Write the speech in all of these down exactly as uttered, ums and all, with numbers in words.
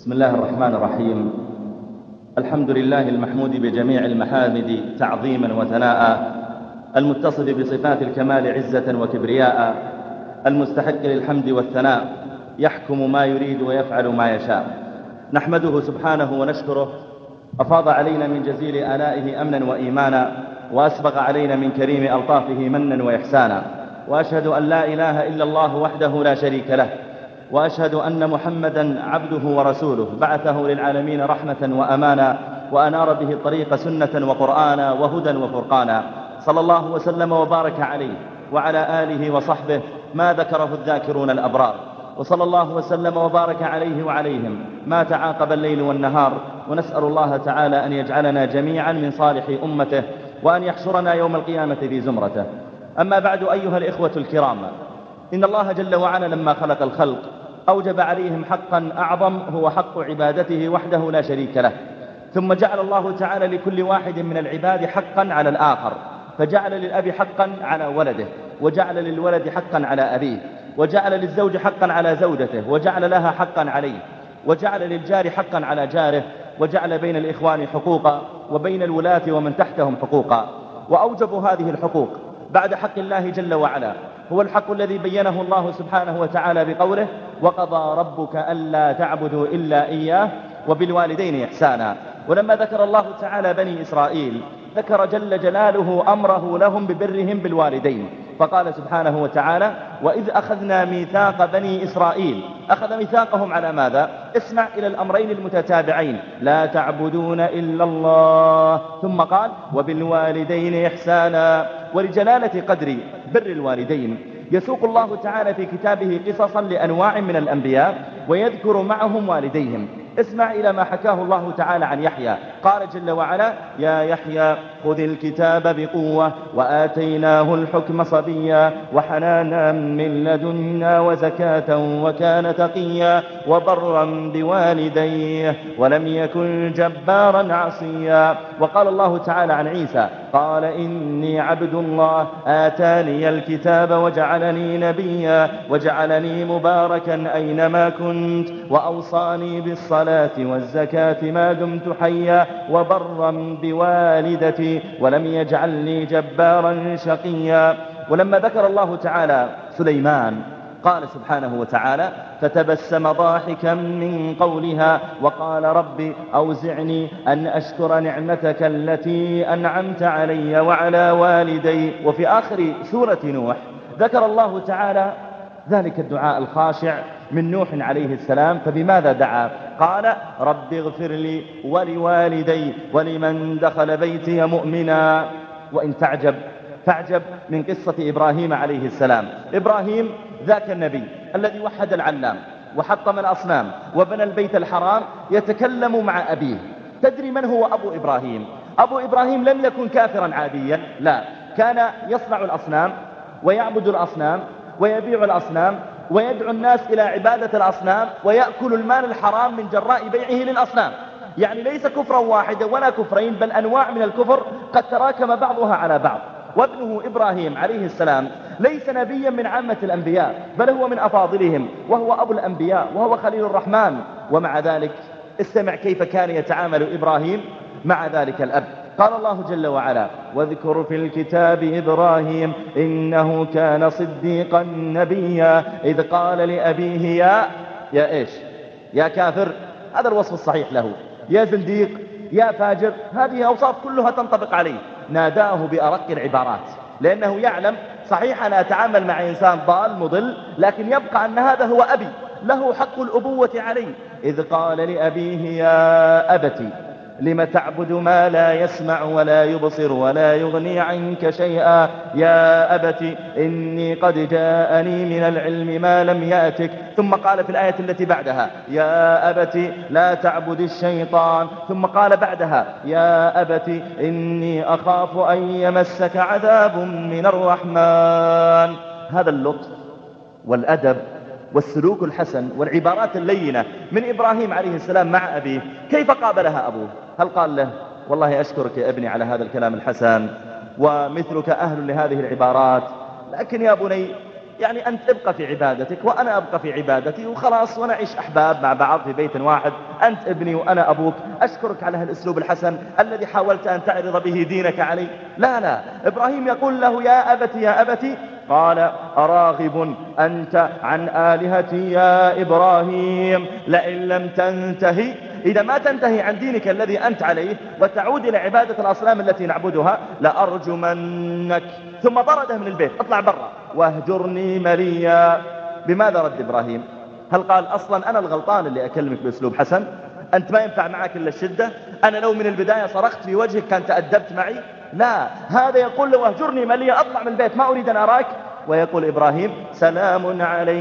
بسم الله الرحمن الرحيم. الحمد لله المحمود بجميع المحامد تعظيما وثناء، المتصف بصفات الكمال عزة وكبرياء، المستحق للحمد والثناء، يحكم ما يريد ويفعل ما يشاء. نحمده سبحانه ونشكره، أفاض علينا من جزيل آلائه أمنا وإيمانا، وأسبغ علينا من كريم ألطافه منا وإحسانا. وأشهد أن لا إله إلا الله وحده لا شريك له، وأشهد أن محمدا عبده ورسوله، بعثه للعالمين رحمة وأمانا، وأنار به الطريق سنة وقرآنا وهدى وفرقانا. صلى الله وسلم وبارك عليه وعلى آله وصحبه ما ذكره الذاكرون الأبرار، وصلى الله وسلم وبارك عليه وعليهم ما تعاقب الليل والنهار. ونسأل الله تعالى أن يجعلنا جميعا من صالح أمته، وأن يحشرنا يوم القيامة في زمرته. أما بعد، أيها الإخوة الكرام، إن الله جل وعلا لما خلق الخلق أوجب عليهم حقا أعظم، هو حق عبادته وحده لا شريك له. ثم جعل الله تعالى لكل واحد من العباد حقا على الآخر، فجعل للأب حقا على ولده، وجعل للولد حقا على أبيه، وجعل للزوج حقا على زوجته، وجعل لها حقا عليه، وجعل للجار حقا على جاره، وجعل بين الإخوان حقوقا، وبين الولاة ومن تحتهم حقوقا. وأوجب هذه الحقوق بعد حق الله جل وعلا هو الحق الذي بينه الله سبحانه وتعالى بقوله: وقضى ربك ألا تعبدوا إلا إياه وبالوالدين إحسانا. ولما ذكر الله تعالى بني إسرائيل ذكر جل جلاله أمره لهم ببرهم بالوالدين، فقال سبحانه وتعالى: وإذ أخذنا ميثاق بني إسرائيل. أخذ ميثاقهم على ماذا؟ اسمع إلى الأمرين المتتابعين: لا تعبدون إلا الله، ثم قال: وبالوالدين إحسانا. ولجلالة قدر بر الوالدين يسوق الله تعالى في كتابه قصصا لأنواع من الأنبياء ويذكر معهم والديهم. اسمع إلى ما حكاه الله تعالى عن يحيى. قال جل وعلا: يا يحيى خذ الكتاب بقوة وآتيناه الحكم صبيا وحنانا من لدنا وزكاة وكان تقيا وبرا بوالديه ولم يكن جبارا عصيا. وقال الله تعالى عن عيسى: قال إني عبد الله آتاني الكتاب وجعلني نبيا وجعلني مباركا أينما كنت وأوصاني بالصلاة والزكاة ما دمت حيا وبرا بوالدتي ولم يجعلني جبارا شقيا. ولما ذكر الله تعالى سليمان قال سبحانه وتعالى: فتبسم ضاحكا من قولها وقال: رب أوزعني أن أشكر نعمتك التي أنعمت علي وعلى والدي. وفي آخر سورة نوح ذكر الله تعالى ذلك الدعاء الخاشع من نوح عليه السلام، فبماذا دعا؟ قال: رب اغفر لي ولوالدي ولمن دخل بيتي مؤمنا. وإن تعجب فاعجب من قصة إبراهيم عليه السلام. إبراهيم ذاك النبي الذي وحد العلام وحطم الأصنام وبنى البيت الحرام يتكلم مع أبيه. تدري من هو أبو إبراهيم؟ أبو إبراهيم لم يكن كافرا عاديا، لا، كان يصنع الأصنام ويعبد الأصنام ويبيع الأصنام ويدعو الناس إلى عبادة الأصنام ويأكل المال الحرام من جراء بيعه للأصنام. يعني ليس كفرا واحدا ولا كفرين، بل أنواع من الكفر قد تراكم بعضها على بعض. وابنه إبراهيم عليه السلام ليس نبيا من عامة الأنبياء، بل هو من أفاضلهم، وهو أبو الأنبياء وهو خليل الرحمن. ومع ذلك استمع كيف كان يتعامل إبراهيم مع ذلك الأب. قال الله جل وعلا: واذكر في الكتاب إبراهيم إنه كان صديقا نبيا إذ قال لأبيه يا يا إيش يا كافر. هذا الوصف الصحيح له. يا زنديق، يا فاجر، هذه أوصاف كلها تنطبق عليه. ناداه بأرق العبارات، لأنه يعلم صحيح أنا أتعامل مع إنسان ضال مضل، لكن يبقى أن هذا هو أبي، له حق الأبوة عليه. إذ قال لأبيه يا أبتي لم تعبد ما لا يسمع ولا يبصر ولا يغني عنك شيئا يا أبت إني قد جاءني من العلم ما لم يأتك. ثم قال في الآية التي بعدها: يا أبت لا تعبد الشيطان. ثم قال بعدها: يا أبت إني أخاف أن يمسك عذاب من الرحمن. هذا اللطف والأدب والسلوك الحسن والعبارات اللينة من إبراهيم عليه السلام مع أبيه، كيف قابلها أبوه؟ هل قال له: والله أشكرك يا ابني على هذا الكلام الحسن ومثلك أهل لهذه العبارات، لكن يا بني يعني أنت ابقى في عبادتك وأنا أبقى في عبادتي وخلاص ونعيش أحباب مع بعض في بيت واحد، أنت ابني وأنا أبوك. أشكرك على هالأسلوب الحسن الذي حاولت أن تعرض به دينك علي. لا لا، إبراهيم يقول له يا أبتي يا أبتي. قال أراغب أنت عن آلهتي يا إبراهيم لئن لم تنتهي، إذا ما تنتهي عن دينك الذي أنت عليه وتعود إلى عبادة الأصنام التي نعبدها لأرجمنك. ثم طرده من البيت، اطلع برا واهجرني مليا. بماذا رد إبراهيم؟ هل قال أصلا أنا الغلطان اللي أكلمك بأسلوب حسن، أنت ما ينفع معك إلا الشدة، أنا لو من البداية صرخت في وجهك كان تأدبت معي؟ لا، هذا يقول له واهجرني مليا، أطلع من البيت ما أريد أن أراك. ويقول إبراهيم سلام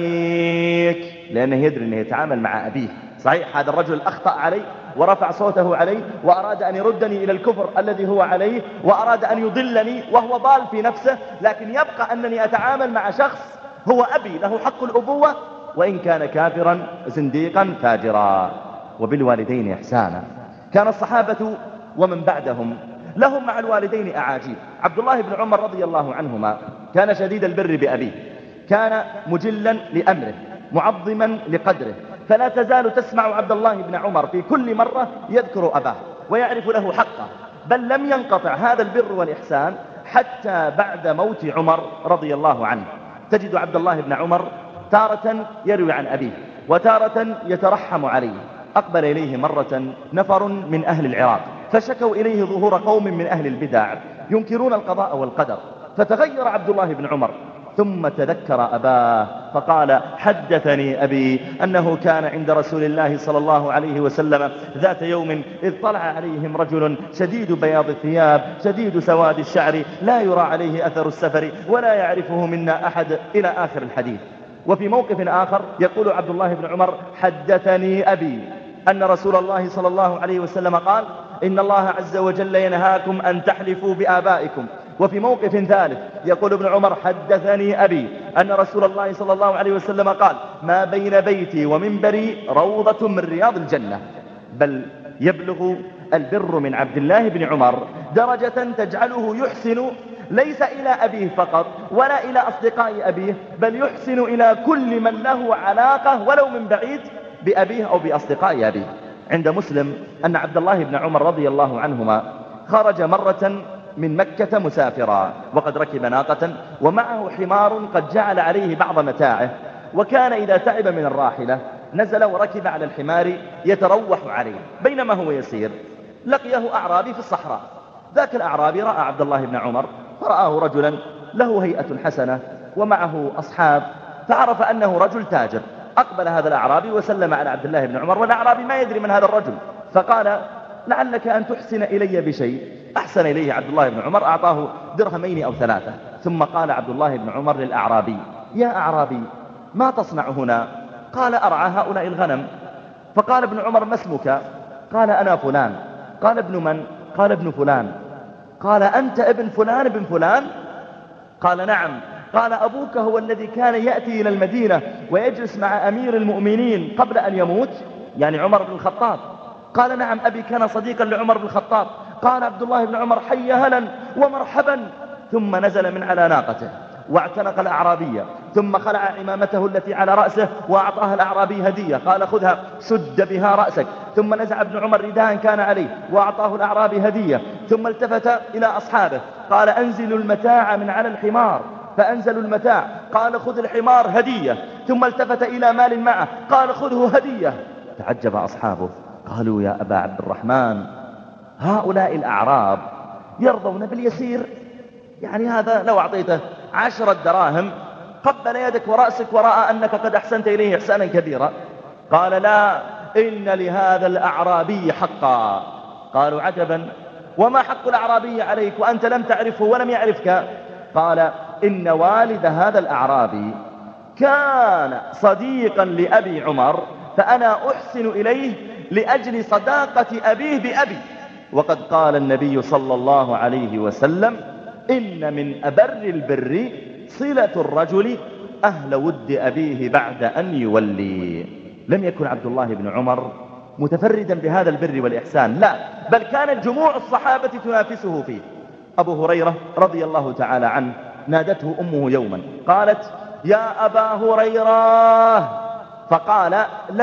عليك، لأنه يدري أنه يتعامل مع أبيه. صحيح هذا الرجل أخطأ علي ورفع صوته علي وأراد أن يردني إلى الكفر الذي هو عليه وأراد أن يضلني وهو ضال في نفسه، لكن يبقى أنني أتعامل مع شخص هو أبي له حق الأبوة وإن كان كافرا زنديقا فاجرا. وبالوالدين إحسانا. كان الصحابة ومن بعدهم لهم مع الوالدين أعاجيب. عبد الله بن عمر رضي الله عنهما كان شديد البر بأبيه، كان مجلا لأمره معظما لقدره، فلا تزال تسمع عبد الله بن عمر في كل مرة يذكر أباه ويعرف له حقه، بل لم ينقطع هذا البر والإحسان حتى بعد موت عمر رضي الله عنه. تجد عبد الله بن عمر تارة يروي عن أبيه وتارة يترحم عليه. أقبل إليه مرة نفر من أهل العراق فشكوا إليه ظهور قوم من أهل البدع ينكرون القضاء والقدر، فتغير عبد الله بن عمر ثم تذكر أباه فقال حدثني أبي أنه كان عند رسول الله صلى الله عليه وسلم ذات يوم إذ طلع عليهم رجل شديد بياض الثياب شديد سواد الشعر لا يرى عليه أثر السفر ولا يعرفه منا أحد إلى آخر الحديث. وفي موقف آخر يقول عبد الله بن عمر حدثني أبي أن رسول الله صلى الله عليه وسلم قال إن الله عز وجل ينهاكم أن تحلفوا بآبائكم. وفي موقف ثالث يقول ابن عمر حدثني أبي أن رسول الله صلى الله عليه وسلم قال ما بين بيتي ومنبري روضة من رياض الجنة. بل يبلغ البر من عبد الله بن عمر درجة تجعله يحسن ليس إلى أبيه فقط ولا إلى أصدقاء أبيه، بل يحسن إلى كل من له علاقة ولو من بعيد بأبيه أو بأصدقاء أبيه. عند مسلم أن عبد الله بن عمر رضي الله عنهما خرج مرة من مكة مسافرا وقد ركب ناقة ومعه حمار قد جعل عليه بعض متاعه، وكان إذا تعب من الراحلة نزل وركب على الحمار يتروح عليه. بينما هو يسير لقيه أعرابي في الصحراء، ذاك الأعرابي رأى عبد الله بن عمر فرآه رجلا له هيئة حسنة ومعه أصحاب فعرف أنه رجل تاجر. أقبل هذا الأعرابي وسلم على عبد الله بن عمر والأعرابي ما يدري من هذا الرجل، فقال لعلك أن تحسن إلي بشيء. أحسن إليه عبد الله بن عمر، أعطاه درهمين أو ثلاثة. ثم قال عبد الله بن عمر للأعرابي يا أعرابي ما تصنع هنا؟ قال أرعى هؤلاء الغنم. فقال ابن عمر ما اسمك؟ قال أنا فلان. قال ابن من؟ قال ابن فلان. قال أنت ابن فلان ابن فلان؟ قال نعم. قال أبوك هو الذي كان يأتي إلى المدينة ويجلس مع أمير المؤمنين قبل أن يموت، يعني عمر بن الخطاب؟ قال نعم أبي كان صديقا لعمر بن الخطاب. قال عبد الله بن عمر حي هلا ومرحبا. ثم نزل من على ناقته واعتنق الأعرابية ثم خلع عمامته التي على رأسه وأعطاها الأعرابي هدية، قال خذها سد بها رأسك. ثم نزع ابن عمر رداء كان عليه وأعطاه الأعرابي هدية. ثم التفت إلى أصحابه قال أنزلوا المتاع من على الحمار، فأنزلوا المتاع. قال خذ الحمار هدية. ثم التفت إلى مال معه قال خذه هدية. تعجب أصحابه قالوا يا أبا عبد الرحمن هؤلاء الأعراب يرضون باليسير، يعني هذا لو أعطيته عشرة دراهم قبل يدك ورأسك ورأى أنك قد أحسنت إليه إحسانا كبيرا. قال لا، إن لهذا الأعرابي حقا. قالوا عجبا، وما حق الأعرابي عليك وأنت لم تعرفه ولم يعرفك؟ قال إن والد هذا الأعرابي كان صديقا لأبي عمر فأنا أحسن إليه لأجل صداقة أبيه بأبي، وقد قال النبي صلى الله عليه وسلم إن من أبر البر صلة الرجل أهل ود أبيه بعد أن يولي. لم يكن عبد الله بن عمر متفردا بهذا البر والإحسان، لا، بل كانت جموع الصحابة تنافسه فيه. أبو هريرة رضي الله تعالى عنه نادته أمه يوما قالت يا أبا هريرة، فقال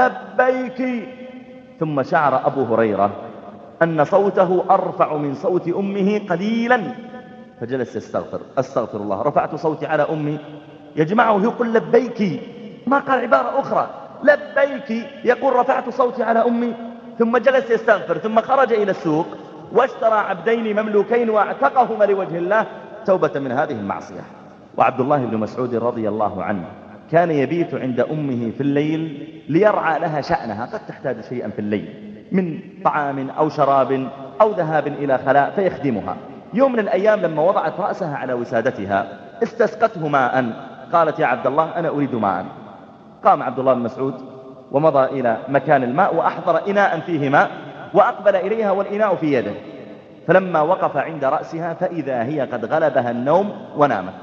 لبيك. ثم شعر أبو هريرة أن صوته أرفع من صوت أمه قليلا، فجلس يستغفر، أستغفر الله، رفعت صوتي على أمي. يجمعه يقول لبيك، ما قال عبارة أخرى، لبيك، يقول رفعت صوتي على أمي. ثم جلس يستغفر، ثم خرج إلى السوق واشترى عبدين مملوكين واعتقهما لوجه الله توبة من هذه المعصية. وعبد الله بن مسعود رضي الله عنه كان يبيت عند أمه في الليل ليرعى لها شأنها، قد تحتاج شيئا في الليل من طعام أو شراب أو ذهاب إلى خلاء فيخدمها. يوم من الأيام لما وضعت رأسها على وسادتها استسقته ماء، قالت يا عبد الله أنا أريد ماء. قام عبد الله بن مسعود ومضى إلى مكان الماء وأحضر إناء فيه ماء وأقبل إليها والإناء في يده، فلما وقف عند رأسها فإذا هي قد غلبها النوم ونامت،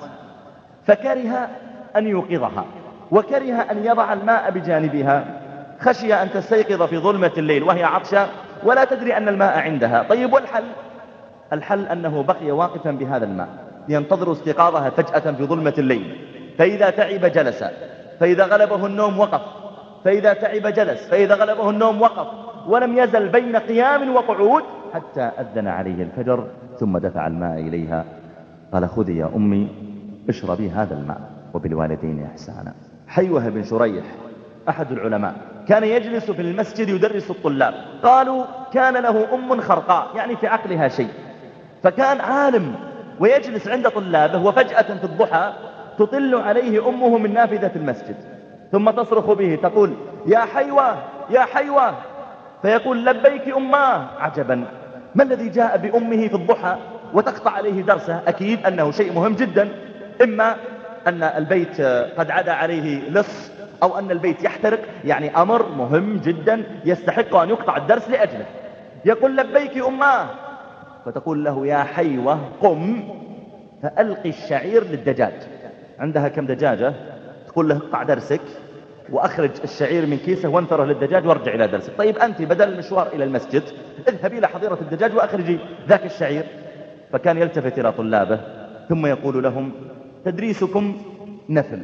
فكره أن يوقظها وكره أن يضع الماء بجانبها، خشي أن تستيقظ في ظلمة الليل وهي عطشة ولا تدري أن الماء عندها. طيب والحل؟ الحل أنه بقي واقفا بهذا الماء ينتظر استيقاظها فجأة في ظلمة الليل، فإذا تعب جلس، فإذا غلبه النوم وقف، فإذا تعب جلس، فإذا غلبه النوم وقف، ولم يزل بين قيام وقعود حتى أذن عليه الفجر، ثم دفع الماء إليها قال خذي يا أمي اشربي هذا الماء وبالوالدين إحسانا. حيوة بن شريح أحد العلماء كان يجلس في المسجد يدرس الطلاب، قالوا كان له أم خرقاء يعني في عقلها شيء، فكان عالم ويجلس عند طلابه، وفجأة في الضحى تطل عليه أمه من نافذة المسجد ثم تصرخ به تقول يا حيوة يا حيوة، فيقول لبيك أماه. عجبا، ما الذي جاء بأمه في الضحى وتقطع عليه درسه؟ أكيد أنه شيء مهم جدا، إما أن البيت قد عدا عليه لص أو أن البيت يحترق، يعني أمر مهم جدا يستحق أن يقطع الدرس لأجله. يقول لبيك أماه، فتقول له يا حيوة قم فألقي الشعير للدجاج. عندها كم دجاجة، تقول له اقطع درسك وأخرج الشعير من كيسه وانثره للدجاج وارجع إلى درسك. طيب أنت بدل المشوار إلى المسجد اذهبي إلى حظيرة الدجاج وأخرجي ذاك الشعير. فكان يلتفت إلى طلابه ثم يقول لهم تدريسكم نفل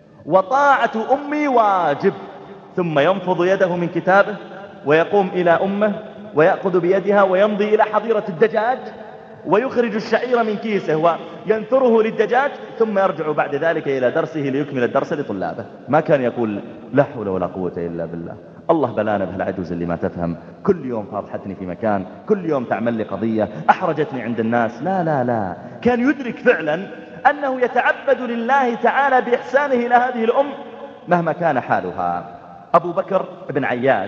وطاعة أمي واجب، ثم ينفض يده من كتابه ويقوم إلى أمه ويأخذ بيدها ويمضي إلى حظيرة الدجاج ويخرج الشعير من كيسه وينثره للدجاج، ثم يرجع بعد ذلك إلى درسه ليكمل الدرس لطلابه. ما كان يقول لا حول ولا قوة إلا بالله، الله بلانا بهالعجوز اللي ما تفهم، كل يوم فاضحتني في مكان، كل يوم تعمل لي قضية، أحرجتني عند الناس. لا لا لا، كان يدرك فعلا أنه يتعبد لله تعالى بإحسانه إلى هذه الأم مهما كان حالها. أبو بكر بن عياش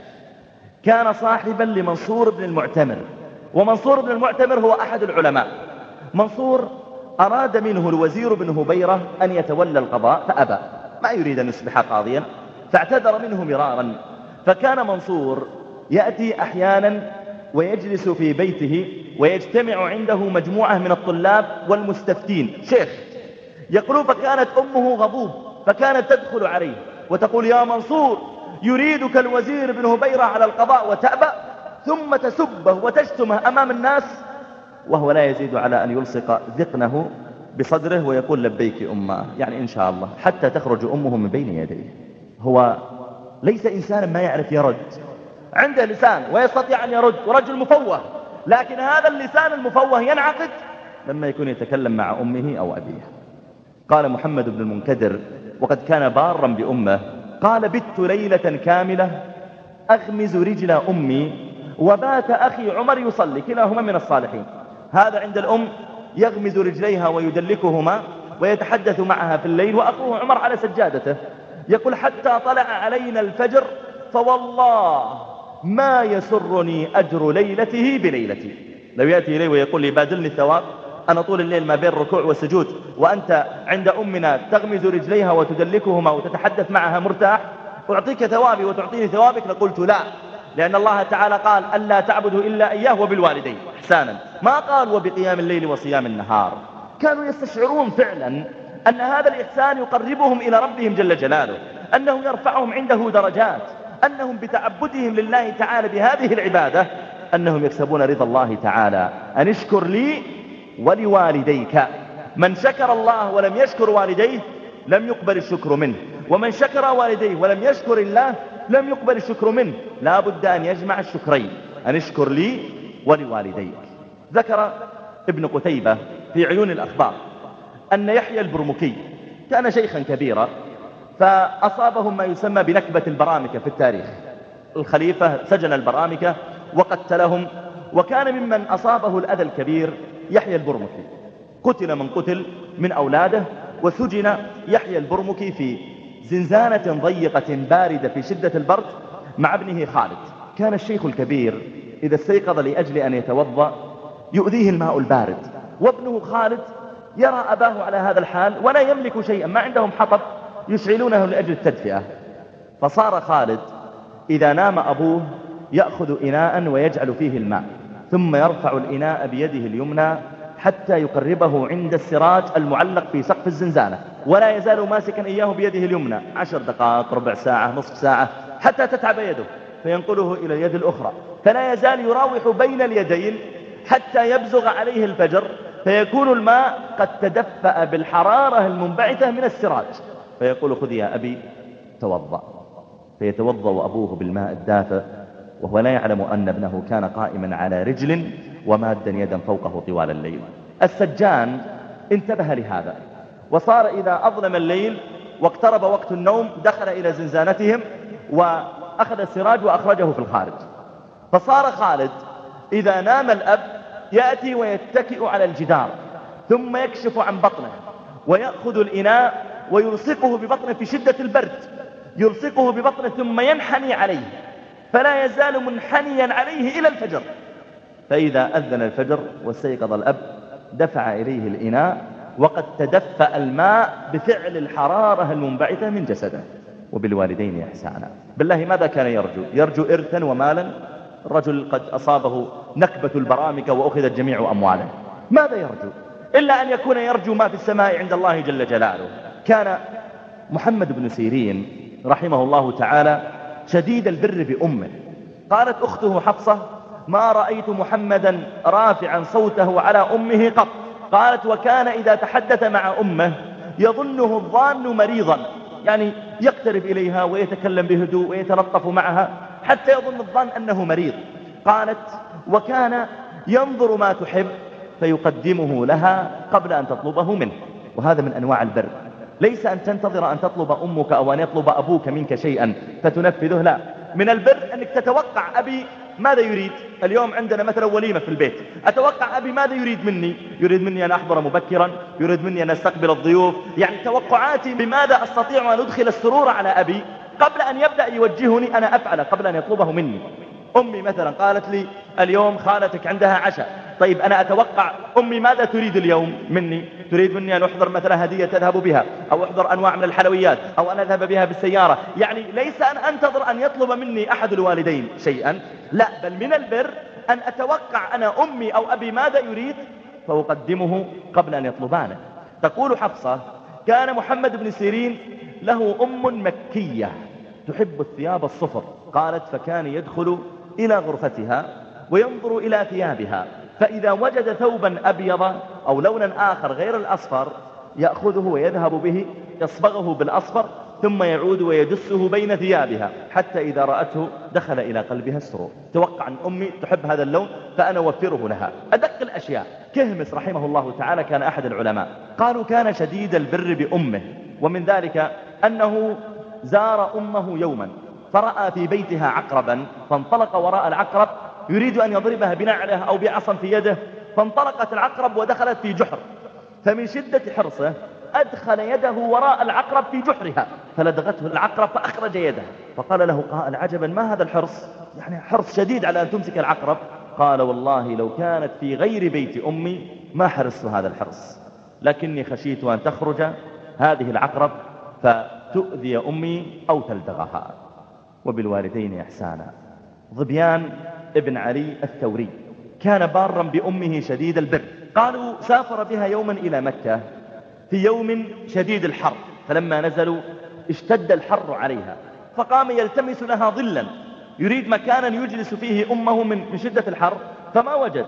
كان صاحبا لمنصور بن المعتمر، ومنصور بن المعتمر هو أحد العلماء. منصور أراد منه الوزير بن هبيرة أن يتولى القضاء فأبى، ما يريد أن يصبح قاضيا، فاعتذر منه مرارا. فكان منصور يأتي أحيانا ويجلس في بيته ويجتمع عنده مجموعة من الطلاب والمستفتين شيخ يقولون، فكانت أمه غضوب فكانت تدخل عليه وتقول يا منصور يريدك الوزير بن هبيرة على القضاء وتأبى، ثم تسبه وتشتمه أمام الناس وهو لا يزيد على أن يلصق ذقنه بصدره ويقول لبيك أمه، يعني إن شاء الله حتى تخرج أمه من بين يديه. هو ليس إنسانا ما يعرف يرد، عنده لسان ويستطيع أن يرد ورجل مفوه، لكن هذا اللسان المفوه ينعقد لما يكون يتكلم مع أمه أو أبيه. قال محمد بن المنكدر وقد كان بارا بأمه، قال بت ليلة كاملة أغمز رجل أمي وبات أخي عمر يصلي، كلاهما من الصالحين. هذا عند الأم يغمز رجليها ويدلكهما ويتحدث معها في الليل، وأخوه عمر على سجادته. يقول حتى طلع علينا الفجر فوالله ما يسرني أجر ليلته بليلتي. لو يأتي إلي ويقول لي بادلني الثواب، أنا طول الليل ما بين الركوع والسجود وأنت عند أمنا تغمز رجليها وتدلكهما وتتحدث معها مرتاح، أعطيك ثوابي وتعطيني ثوابك، لقلت لا، لأن الله تعالى قال ألا تعبدوا إلا إياه وبالوالدين إحسانا، ما قال وبقيام الليل وصيام النهار. كانوا يستشعرون فعلا أن هذا الإحسان يقربهم إلى ربهم جل جلاله، أنه يرفعهم عنده درجات، أنهم بتعبدهم لله تعالى بهذه العبادة أنهم يكسبون رضا الله تعالى. أن اشكر لي ولوالديك، من شكر الله ولم يشكر والديه لم يقبل الشكر منه، ومن شكر والديه ولم يشكر الله لم يقبل الشكر منه. لا بد أن يجمع الشكرين، أن اشكر لي ولوالديك. ذكر ابن قتيبة في عيون الأخبار أن يحيى البرمكي كان شيخا كبيرا، فأصابهم ما يسمى بنكبة البرامكة في التاريخ. الخليفة سجن البرامكة وقتلهم، وكان ممن أصابه الأذى الكبير يحيى البرمكي. قتل من قتل من أولاده، وسجن يحيى البرمكي في زنزانة ضيقة باردة في شدة البرد مع ابنه خالد. كان الشيخ الكبير إذا استيقظ لأجل أن يتوضأ يؤذيه الماء البارد، وابنه خالد يرى أباه على هذا الحال ولا يملك شيئا، ما عندهم حطب يشعلونه لأجل التدفئة. فصار خالد إذا نام أبوه يأخذ إناء ويجعل فيه الماء، ثم يرفع الإناء بيده اليمنى حتى يقربه عند السراج المعلق في سقف الزنزانة، ولا يزال ماسكا إياه بيده اليمنى عشر دقائق، ربع ساعة، نصف ساعة، حتى تتعب يده، فينقله إلى اليد الأخرى، فلا يزال يراوح بين اليدين حتى يبزغ عليه الفجر، فيكون الماء قد تدفأ بالحرارة المنبعثة من السراج، فيقول خذ يا أبي توضأ. فيتوضأ أبوه بالماء الدافئ وهو لا يعلم أن ابنه كان قائما على رجل ومادا يدا فوقه طوال الليل. السجان انتبه لهذا، وصار إذا أظلم الليل واقترب وقت النوم دخل إلى زنزانتهم وأخذ السراج وأخرجه في الخارج. فصار خالد إذا نام الأب يأتي ويتكئ على الجدار، ثم يكشف عن بطنه ويأخذ الإناء ويلصقه ببطنه في شدة البرد، يلصقه ببطنه ثم ينحني عليه، فلا يزال منحنيا عليه إلى الفجر. فإذا أذن الفجر واستيقظ الأب دفع إليه الإناء وقد تدفأ الماء بفعل الحرارة المنبعثة من جسده. وبالوالدين إحسانا. بالله ماذا كان يرجو؟ يرجو إرثا ومالا؟ الرجل قد أصابه نكبة البرامكة وأخذت جميع أمواله، ماذا يرجو إلا أن يكون يرجو ما في السماء عند الله جل جلاله. كان محمد بن سيرين رحمه الله تعالى شديد البر بأمه. قالت أخته حفصة ما رأيت محمدا رافعا صوته على أمه قط. قالت وكان إذا تحدث مع أمه يظنه الظان مريضا، يعني يقترب إليها ويتكلم بهدوء ويتلطف معها حتى يظن الظان أنه مريض. قالت وكان ينظر ما تحب فيقدمه لها قبل أن تطلبه منه. وهذا من أنواع البر، ليس أن تنتظر أن تطلب أمك أو أن يطلب أبوك منك شيئا فتنفذه، لا، من البر أنك تتوقع أبي ماذا يريد. اليوم عندنا مثلا وليمة في البيت، أتوقع أبي ماذا يريد مني؟ يريد مني أن أحضر مبكرا، يريد مني أن أستقبل الضيوف، يعني توقعاتي بماذا أستطيع أن أدخل السرور على أبي قبل أن يبدأ يوجهني أنا أفعل، قبل أن يطلبه مني. أمي مثلا قالت لي اليوم خالتك عندها عشاء، طيب أنا أتوقع أمي ماذا تريد اليوم مني؟ تريد مني أن أحضر مثلا هدية تذهب بها، أو أحضر أنواع من الحلويات، أو أن أذهب بها بالسيارة. يعني ليس أن أنتظر أن يطلب مني أحد الوالدين شيئا، لا، بل من البر أن أتوقع أنا أمي أو أبي ماذا يريد فأقدمه قبل أن يطلبانه. تقول حفصة كان محمد بن سيرين له أم مكية تحب الثياب الصفر. قالت فكان يدخل إلى غرفتها وينظر إلى ثيابها، فإذا وجد ثوبا أبيض أو لونا آخر غير الأصفر يأخذه ويذهب به يصبغه بالأصفر ثم يعود ويدسه بين ثيابها، حتى إذا رأته دخل إلى قلبها السرور. توقع أن أمي تحب هذا اللون فأنا أوفره لها. أدق الأشياء. كهمس رحمه الله تعالى كان أحد العلماء، قالوا كان شديد البر بأمه، ومن ذلك أنه زار أمه يوما فرأى في بيتها عقربا، فانطلق وراء العقرب يريد أن يضربها بنعله أو بعصا في يده، فانطلقت العقرب ودخلت في جحر، فمن شدة حرصه أدخل يده وراء العقرب في جحرها فلدغته العقرب فأخرج يده. فقال له قائل عجبا ما هذا الحرص، يعني حرص شديد على أن تمسك العقرب. قال والله لو كانت في غير بيت أمي ما حرصت هذا الحرص، لكني خشيت أن تخرج هذه العقرب فتؤذي أمي أو تلدغها. وبالوالدين إحسانا. ظبيان ابن علي الثوري كان بارا بأمه شديد البر. قالوا سافر بها يوما إلى مكة في يوم شديد الحر، فلما نزلوا اشتد الحر عليها، فقام يلتمس لها ظلا، يريد مكانا يجلس فيه أمه من شدة الحر فما وجد،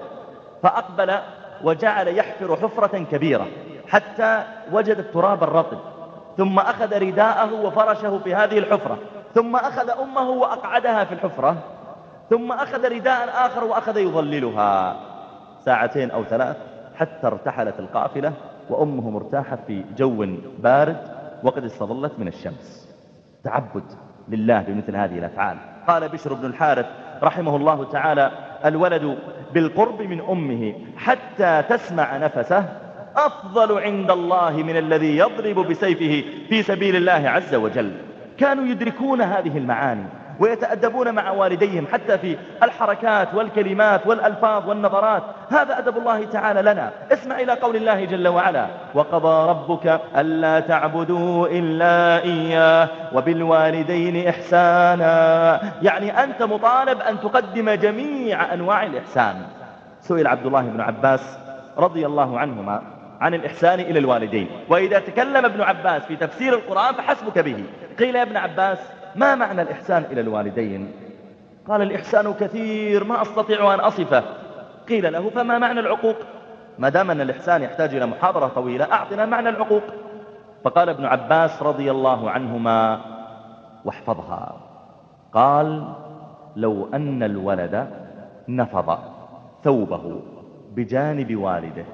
فأقبل وجعل يحفر حفرة كبيرة حتى وجد التراب الرطب، ثم أخذ رداءه وفرشه في هذه الحفرة، ثم أخذ أمه وأقعدها في الحفرة، ثم أخذ رداء آخر وأخذ يظللها ساعتين أو ثلاث حتى ارتحلت القافلة وأمه مرتاحة في جو بارد وقد استظلت من الشمس. تعبد لله بمثل هذه الأفعال. قال بشر بن الحارث رحمه الله تعالى: الولد بالقرب من أمه حتى تسمع نفسه أفضل عند الله من الذي يضرب بسيفه في سبيل الله عز وجل. كانوا يدركون هذه المعاني ويتأدبون مع والديهم حتى في الحركات والكلمات والألفاظ والنظرات. هذا أدب الله تعالى لنا. اسمع إلى قول الله جل وعلا: وقضى ربك ألا تعبدوا إلا إياه وبالوالدين إحسانا. يعني أنت مطالب أن تقدم جميع أنواع الإحسان. سئل عبد الله بن عباس رضي الله عنهما عن الإحسان إلى الوالدين، وإذا تكلم ابن عباس في تفسير القرآن فحسبك به. قيل يا ابن عباس: ما معنى الإحسان إلى الوالدين؟ قال: الإحسان كثير ما أستطيع أن أصفه. قيل له: فما معنى العقوق؟ ما دام أن الإحسان يحتاج إلى محاضرة طويلة أعطنا معنى العقوق. فقال ابن عباس رضي الله عنهما واحفظها، قال: لو أن الولد نفض ثوبه بجانب والده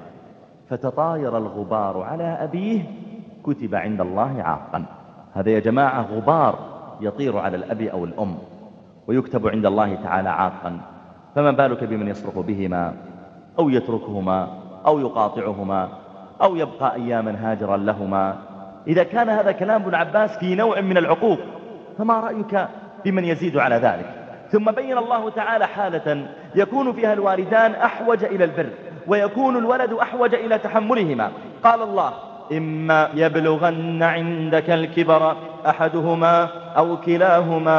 فتطاير الغبار على أبيه كتب عند الله عاقا. هذا يا جماعة غبار يطير على الأب أو الأم ويكتب عند الله تعالى عاقا، فما بالك بمن يصرخ بهما أو يتركهما أو يقاطعهما أو يبقى أياما هاجرا لهما. إذا كان هذا كلام ابن عباس في نوع من العقوق، فما رأيك بمن يزيد على ذلك؟ ثم بين الله تعالى حالة يكون فيها الوالدان أحوج إلى البر ويكون الولد أحوج إلى تحملهما. قال الله: إما يبلغن عندك الكبر أحدهما أو كلاهما.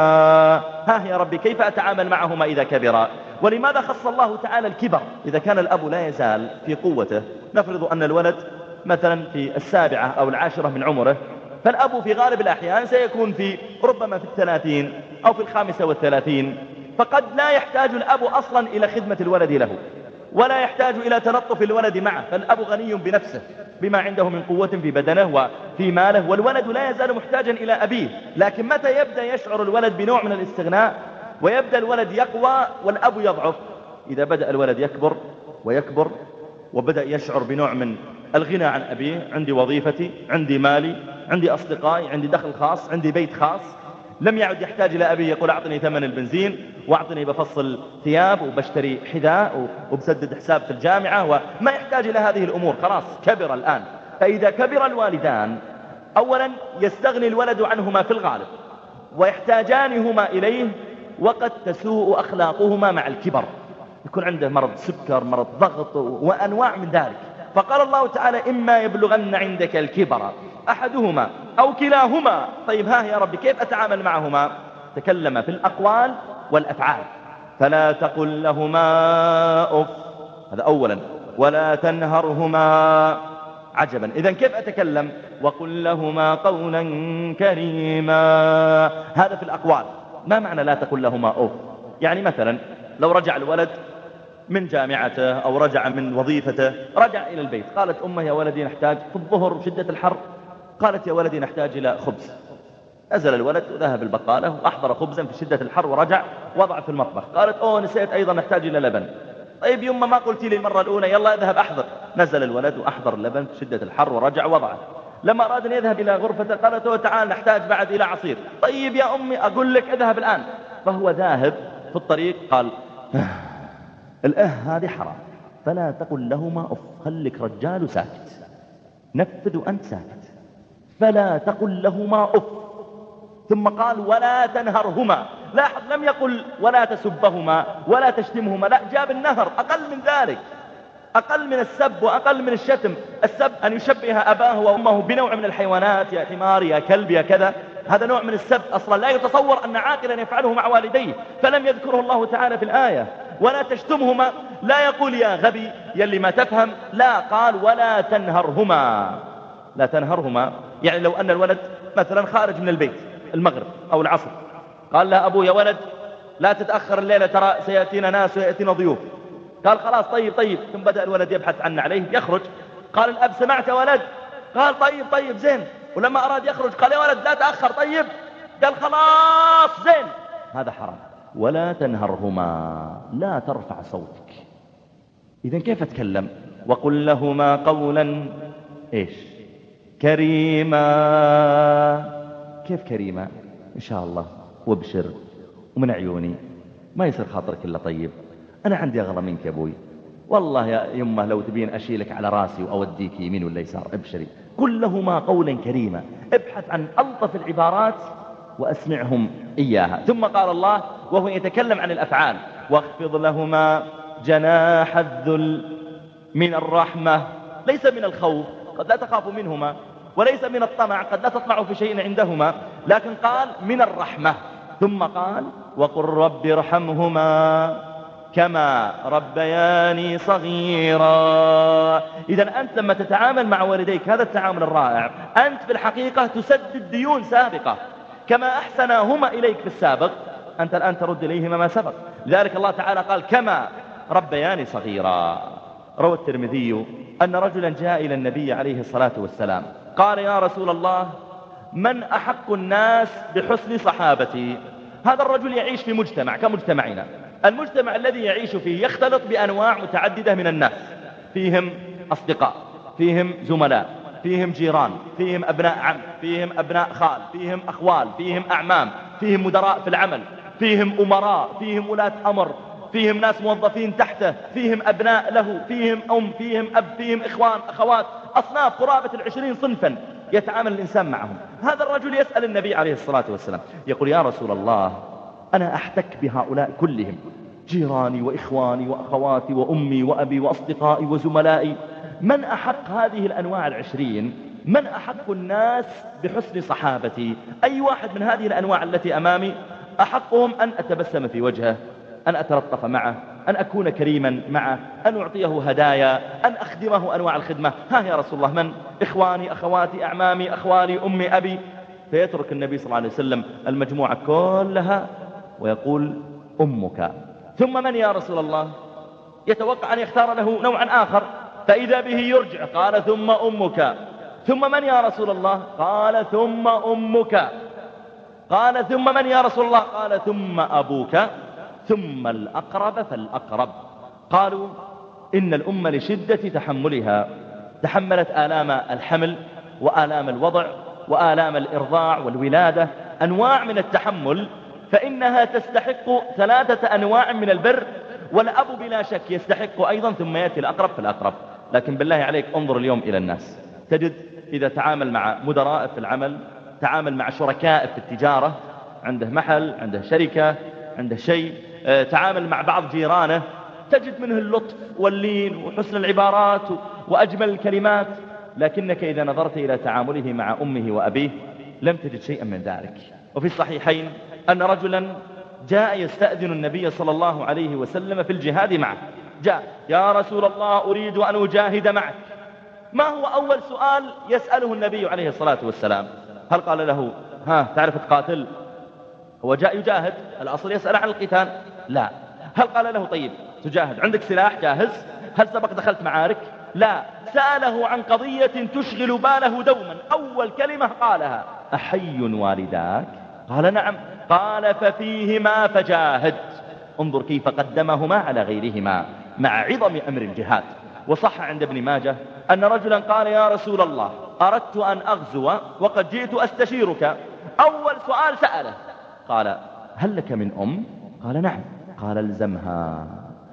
ها يا ربي كيف أتعامل معهما إذا كبرا؟ ولماذا خص الله تعالى الكبر؟ إذا كان الأب لا يزال في قوته، نفرض أن الولد مثلا في السابعة أو العاشرة من عمره، فالأب في غالب الأحيان سيكون في ربما في الثلاثين أو في الخامسة والثلاثين، فقد لا يحتاج الأب أصلا إلى خدمة الولد له ولا يحتاج إلى تلطف الولد معه، فالأب غني بنفسه بما عنده من قوة في بدنه وفي ماله، والولد لا يزال محتاجا إلى أبيه. لكن متى يبدأ يشعر الولد بنوع من الاستغناء ويبدأ الولد يقوى والأب يضعف؟ إذا بدأ الولد يكبر ويكبر وبدأ يشعر بنوع من الغنى عن أبيه: عندي وظيفتي، عندي مالي، عندي أصدقائي، عندي دخل خاص، عندي بيت خاص. لم يعد يحتاج إلى أبيه يقول: أعطني ثمن البنزين وأعطني بفصل ثياب وبشتري حذاء وبسدد حساب في الجامعة، وما يحتاج إلى هذه الأمور. خلاص كبر الآن. فإذا كبر الوالدان أولا يستغني الولد عنهما في الغالب ويحتاجانهما إليه، وقد تسوء أخلاقهما مع الكبر، يكون عنده مرض سكر، مرض ضغط وأنواع من ذلك. فقال الله تعالى: إما يبلغن عندك الكبر أحدهما أو كلاهما. طيب ها يا ربي كيف أتعامل معهما؟ تكلم في الأقوال والأفعال. فلا تقل لهما أف، هذا أولا، ولا تنهرهما. عجبا، إذن كيف أتكلم؟ وقل لهما قولا كريما. هذا في الأقوال. ما معنى لا تقل لهما أف؟ يعني مثلا لو رجع الولد من جامعته أو رجع من وظيفته، رجع إلى البيت، قالت أمه: يا ولدي نحتاج في الظهر شدة الحر، قالت: يا ولدي نحتاج إلى خبز. نزل الولد وذهب البقالة وأحضر خبزا في شدة الحر ورجع وضع في المطبخ. قالت: أوه نسيت أيضا نحتاج إلى لبن. طيب يما ما قلتي لي المرة الأولى؟ يلا اذهب أحضر. نزل الولد وأحضر اللبن في شدة الحر ورجع وضعه. لما أراد أن يذهب إلى غرفته قالت: أوه تعال نحتاج بعد إلى عصير. طيب يا أمي أقول لك اذهب الآن. فهو ذاهب في الطريق قال: الأه هذه حرام، فلا تقل لهما أف، خليك رجال ساكت، نفذ وأنت ساكت، فلا تقل لهما أف. ثم قال: ولا تنهرهما. لاحظ لم يقل ولا تسبهما ولا تشتمهما، لا، جاب النهر أقل من ذلك، أقل من السب وأقل من الشتم. السب أن يشبه أباه وأمه بنوع من الحيوانات، يا حمار يا كلب يا كذا، هذا نوع من السب أصلا لا يتصور أن عاقلا يفعله مع والديه، فلم يذكره الله تعالى في الآية. ولا تشتمهما، لا يقول يا غبي يلي ما تفهم، لا، قال ولا تنهرهما. لا تنهرهما يعني لو أن الولد مثلا خارج من البيت المغرب أو العصر، قال له أبو: يا ولد لا تتأخر الليلة، ترى سيأتينا ناس ويأتينا ضيوف. قال: خلاص طيب طيب. ثم بدأ الولد يبحث عنه عليه، يخرج، قال الأب: سمعت ولد؟ قال: طيب طيب زين. ولما أراد يخرج قال يا ولد لا تأخر. طيب قال خلاص زين. هذا حرام. ولا تنهرهما، لا ترفع صوتك. إذن كيف أتكلم؟ وقل لهما قولا إيش؟ كريما. كيف كريما؟ إن شاء الله وابشر ومن عيوني، ما يصير خاطرك إلا طيب. أنا عندي أغلى منك يا أبوي، والله يا يمه لو تبين أشيلك على راسي وأوديك يمين ولا يسار، ابشري. قل لهما قولا كريما، ابحث عن ألطف العبارات وأسمعهم إياها. ثم قال الله وهو يتكلم عن الأفعال: واخفض لهما جناح الذل من الرحمة. ليس من الخوف، قد لا تخاف منهما، وليس من الطمع، قد لا تطمع في شيء عندهما، لكن قال من الرحمة. ثم قال وقل رب ارحمهما كما ربياني صغيرا. إذن أنت لما تتعامل مع والديك هذا التعامل الرائع، أنت في الحقيقة تسدد ديون سابقة. كما أحسناهما إليك في السابق، أنت الآن ترد إليهما ما سبق. لذلك الله تعالى قال كما ربياني صغيرا. روى الترمذي أن رجلا جاء إلى النبي عليه الصلاة والسلام قال يا رسول الله من أحق الناس بحسن صحابتي؟ هذا الرجل يعيش في مجتمع كمجتمعنا. المجتمع الذي يعيش فيه يختلط بأنواع متعددة من الناس، فيهم أصدقاء، فيهم زملاء، فيهم جيران، فيهم أبناء عم، فيهم أبناء خال، فيهم أخوال، فيهم أعمام، فيهم مدراء في العمل، فيهم أمراء، فيهم ولاة أمر، فيهم ناس موظفين تحته، فيهم أبناء له، فيهم أم، فيهم أب، فيهم إخوان، أخوات، أصناف قرابة العشرين صنفا يتعامل الإنسان معهم. هذا الرجل يسأل النبي عليه الصلاة والسلام يقول يا رسول الله أنا أحتك بهؤلاء كلهم، جيراني وإخواني وأخواتي وأمي وأبي وأصدقائي وزملائي، من أحق هذه الأنواع العشرين؟ من أحق الناس بحسن صحابتي؟ أي واحد من هذه الأنواع التي أمامي أحقهم أن أتبسم في وجهه، أن أتلطف معه، أن أكون كريما معه، أن أعطيه هدايا، أن أخدمه أنواع الخدمة. ها يا رسول الله من؟ إخواني، أخواتي، أعمامي، أخوالي، أمي، أبي. فيترك النبي صلى الله عليه وسلم المجموعة كلها ويقول أمك. ثم من يا رسول الله؟ يتوقع أن يختار له نوعا آخر، فإذا به يرجع قال ثم أمك. ثم من يا رسول الله؟ قال ثم أمك. قال ثم من يا رسول الله؟ قال ثم أبوك، ثم الأقرب فالأقرب. قالوا إن الأمة لشدة تحملها تحملت آلام الحمل وآلام الوضع وآلام الإرضاع والولادة، أنواع من التحمل، فإنها تستحق ثلاثة أنواع من البر، والأب بلا شك يستحق أيضا، ثم يأتي الأقرب فالأقرب. لكن بالله عليك انظر اليوم إلى الناس، تجد إذا تعامل مع مدراء في العمل، تعامل مع شركاء في التجارة، عنده محل، عنده شركة، عنده شيء، تعامل مع بعض جيرانه، تجد منه اللطف واللين وحسن العبارات وأجمل الكلمات، لكنك إذا نظرت إلى تعامله مع أمه وأبيه لم تجد شيئا من ذلك. وفي الصحيحين أن رجلا جاء يستأذن النبي صلى الله عليه وسلم في الجهاد معه، جاء يا رسول الله أريد أن أجاهد معك. ما هو أول سؤال يسأله النبي عليه الصلاة والسلام؟ هل قال له ها تعرف تقاتل؟ هو جاء يجاهد، الأصل يسأل عن القتال، لا. هل قال له طيب تجاهد عندك سلاح جاهز؟ هل سبق دخلت معارك؟ لا. سأله عن قضية تشغل باله دوما، أول كلمة قالها أحي والداك؟ قال نعم. قال ففيهما فجاهد. انظر كيف قدمهما على غيرهما مع عظم أمر الجهاد. وصح عند ابن ماجه أن رجلا قال يا رسول الله أردت أن أغزو وقد جئت أستشيرك. أول سؤال سأله قال هل لك من أم؟ قال نعم. قال الزمها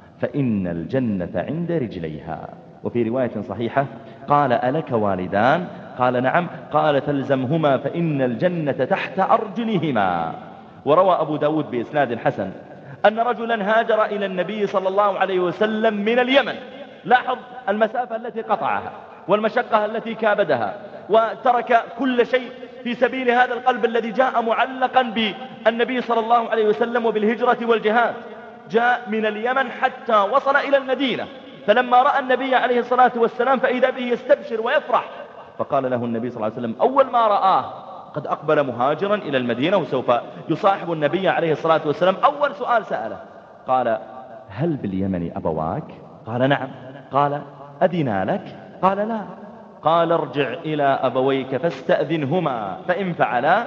فإن الجنة عند رجليها. وفي رواية صحيحة قال ألك والدان؟ قال نعم. قال تلزمهما فإن الجنة تحت أرجلهما. وروى أبو داود بإسناد حسن أن رجلا هاجر إلى النبي صلى الله عليه وسلم من اليمن. لاحظ المسافة التي قطعها والمشقة التي كابدها، وترك كل شيء في سبيل هذا القلب الذي جاء معلقا بالنبي صلى الله عليه وسلم وبالهجرة والجهاد. جاء من اليمن حتى وصل إلى المدينة، فلما رأى النبي عليه الصلاة والسلام فإذا به يستبشر ويفرح، فقال له النبي صلى الله عليه وسلم أول ما رآه قد أقبل مهاجرا إلى المدينة وسوف يصاحب النبي عليه الصلاة والسلام، أول سؤال سأله قال هل باليمن أبواك؟ قال نعم. قال أذنا لك؟ قال لا. قال ارجع إلى أبويك فاستأذنهما فإن فعلا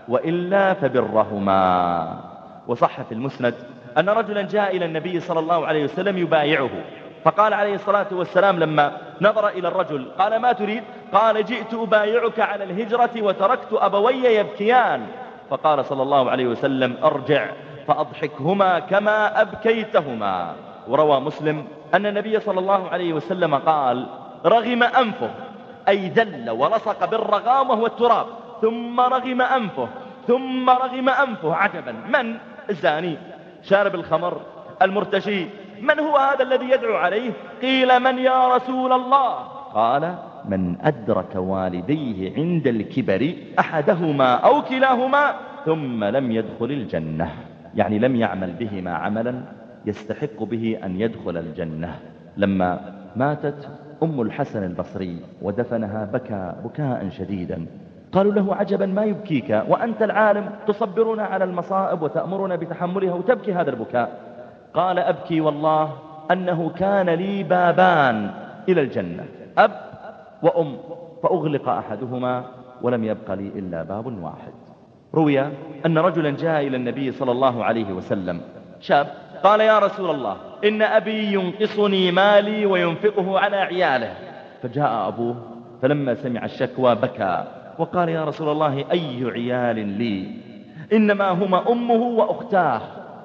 وإلا فبرهما. وصح في المسند أن رجلا جاء إلى النبي صلى الله عليه وسلم يبايعه، فقال عليه الصلاة والسلام لما نظر إلى الرجل قال ما تريد؟ قال جئت أبايعك على الهجرة وتركت أبوي يبكيان. فقال صلى الله عليه وسلم ارجع فأضحكهما كما أبكيتهما. وروى مسلم أن النبي صلى الله عليه وسلم قال رغم أنفه، أي ذل ولصق بالرغام وهو التراب، ثم رغم أنفه ثم رغم أنفه. عجبا، من؟ الزاني، شارب الخمر، المرتشي، من هو هذا الذي يدعو عليه؟ قيل من يا رسول الله؟ قال من أدرك والديه عند الكبر أحدهما أو كلاهما ثم لم يدخل الجنة، يعني لم يعمل بهما عملا يستحق به أن يدخل الجنة. لما ماتت أم الحسن البصري ودفنها بكى بكاء شديدا. قالوا له عجبا ما يبكيك وأنت العالم تصبرنا على المصائب وتأمرنا بتحملها وتبكي هذا البكاء؟ قال أبكي والله أنه كان لي بابان إلى الجنة، أب وأم، فأغلق أحدهما ولم يبق لي إلا باب واحد. روي أن رجلا جاء إلى النبي صلى الله عليه وسلم، شاب، قال يا رسول الله إن أبي ينقصني مالي وينفقه على عياله. فجاء أبوه فلما سمع الشكوى بكى وقال يا رسول الله أي عيال لي؟ إنما هما أمه وأختاه.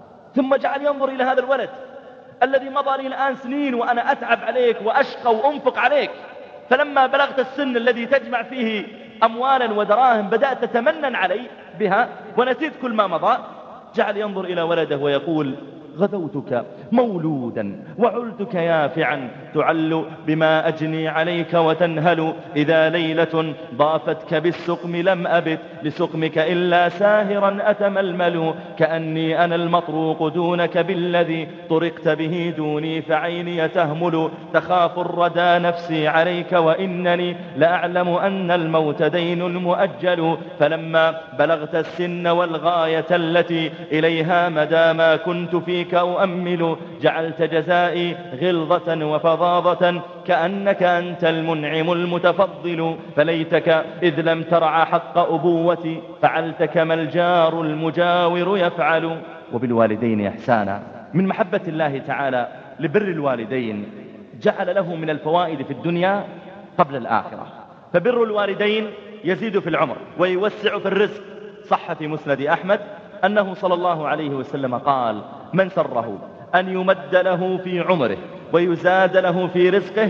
ثم جعل ينظر إلى هذا الولد الذي مضى لي الآن سنين وأنا أتعب عليك وأشقى وأنفق عليك، فلما بلغت السن الذي تجمع فيه أموالا ودراهم بدأت تتمنن علي بها ونسيت كل ما مضى. جعل ينظر إلى ولده ويقول غدوتك مولودا وعلتك يافعا تعل بما أجني عليك وتنهل، إذا ليلة ضافتك بالسقم لم أبت لسقمك إلا ساهرا أتململ، كأني أنا المطروق دونك بالذي طرقت به دوني فعيني تهمل، تخاف الردى نفسي عليك وإنني لأعلم أن الموت دين مؤجل، فلما بلغت السن والغاية التي إليها مدى ما كنت فيك أؤمل، جعلت جزائي غلظة وفظاظة كأنك أنت المنعم المتفضل، فليتك إذ لم ترعى حق أبوتي فعلت كما الجار المجاور يفعل. وبالوالدين إحسانا. من محبة الله تعالى لبر الوالدين جعل له من الفوائد في الدنيا قبل الآخرة، فبر الوالدين يزيد في العمر ويوسع في الرزق. صح في مسند أحمد أنه صلى الله عليه وسلم قال من سره أن يمد له في عمره ويزاد له في رزقه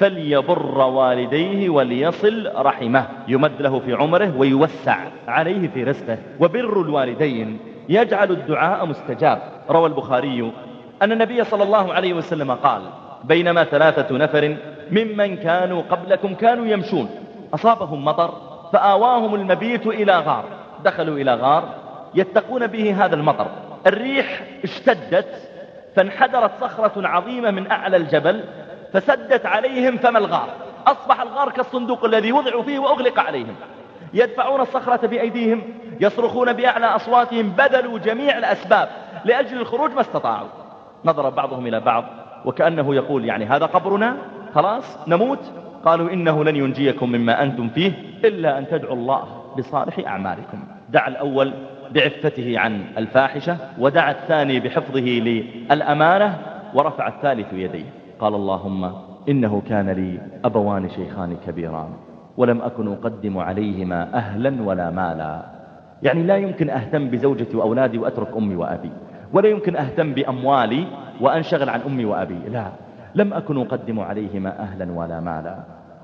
فليبر والديه وليصل رحمه. يمد له في عمره ويوسع عليه في رزقه. وبر الوالدين يجعل الدعاء مستجاب. روى البخاري أن النبي صلى الله عليه وسلم قال بينما ثلاثة نفر ممن كانوا قبلكم كانوا يمشون أصابهم مطر فآواهم المبيت إلى غار، دخلوا إلى غار يتقون به هذا المطر، الريح اشتدت فانحدرت صخرة عظيمة من أعلى الجبل فسدت عليهم فم الغار، أصبح الغار كالصندوق الذي وضعوا فيه وأغلق عليهم. يدفعون الصخرة بأيديهم يصرخون بأعلى أصواتهم، بذلوا جميع الأسباب لأجل الخروج ما استطاعوا. نظر بعضهم إلى بعض وكأنه يقول يعني هذا قبرنا خلاص نموت؟ قالوا إنه لن ينجيكم مما أنتم فيه إلا أن تدعوا الله بصالح أعمالكم. دعا الأول بعفته عن الفاحشة، ودعا الثاني بحفظه للأمانة، ورفع الثالث يديه قال اللهم إنه كان لي أبوان شيخان كبيران ولم أكن أقدم عليهما أهلا ولا مالا. يعني لا يمكن أهتم بزوجتي وأولادي وأترك أمي وأبي، ولا يمكن أهتم بأموالي وأنشغل عن أمي وأبي، لا، لم أكن أقدم عليهما أهلا ولا مالا.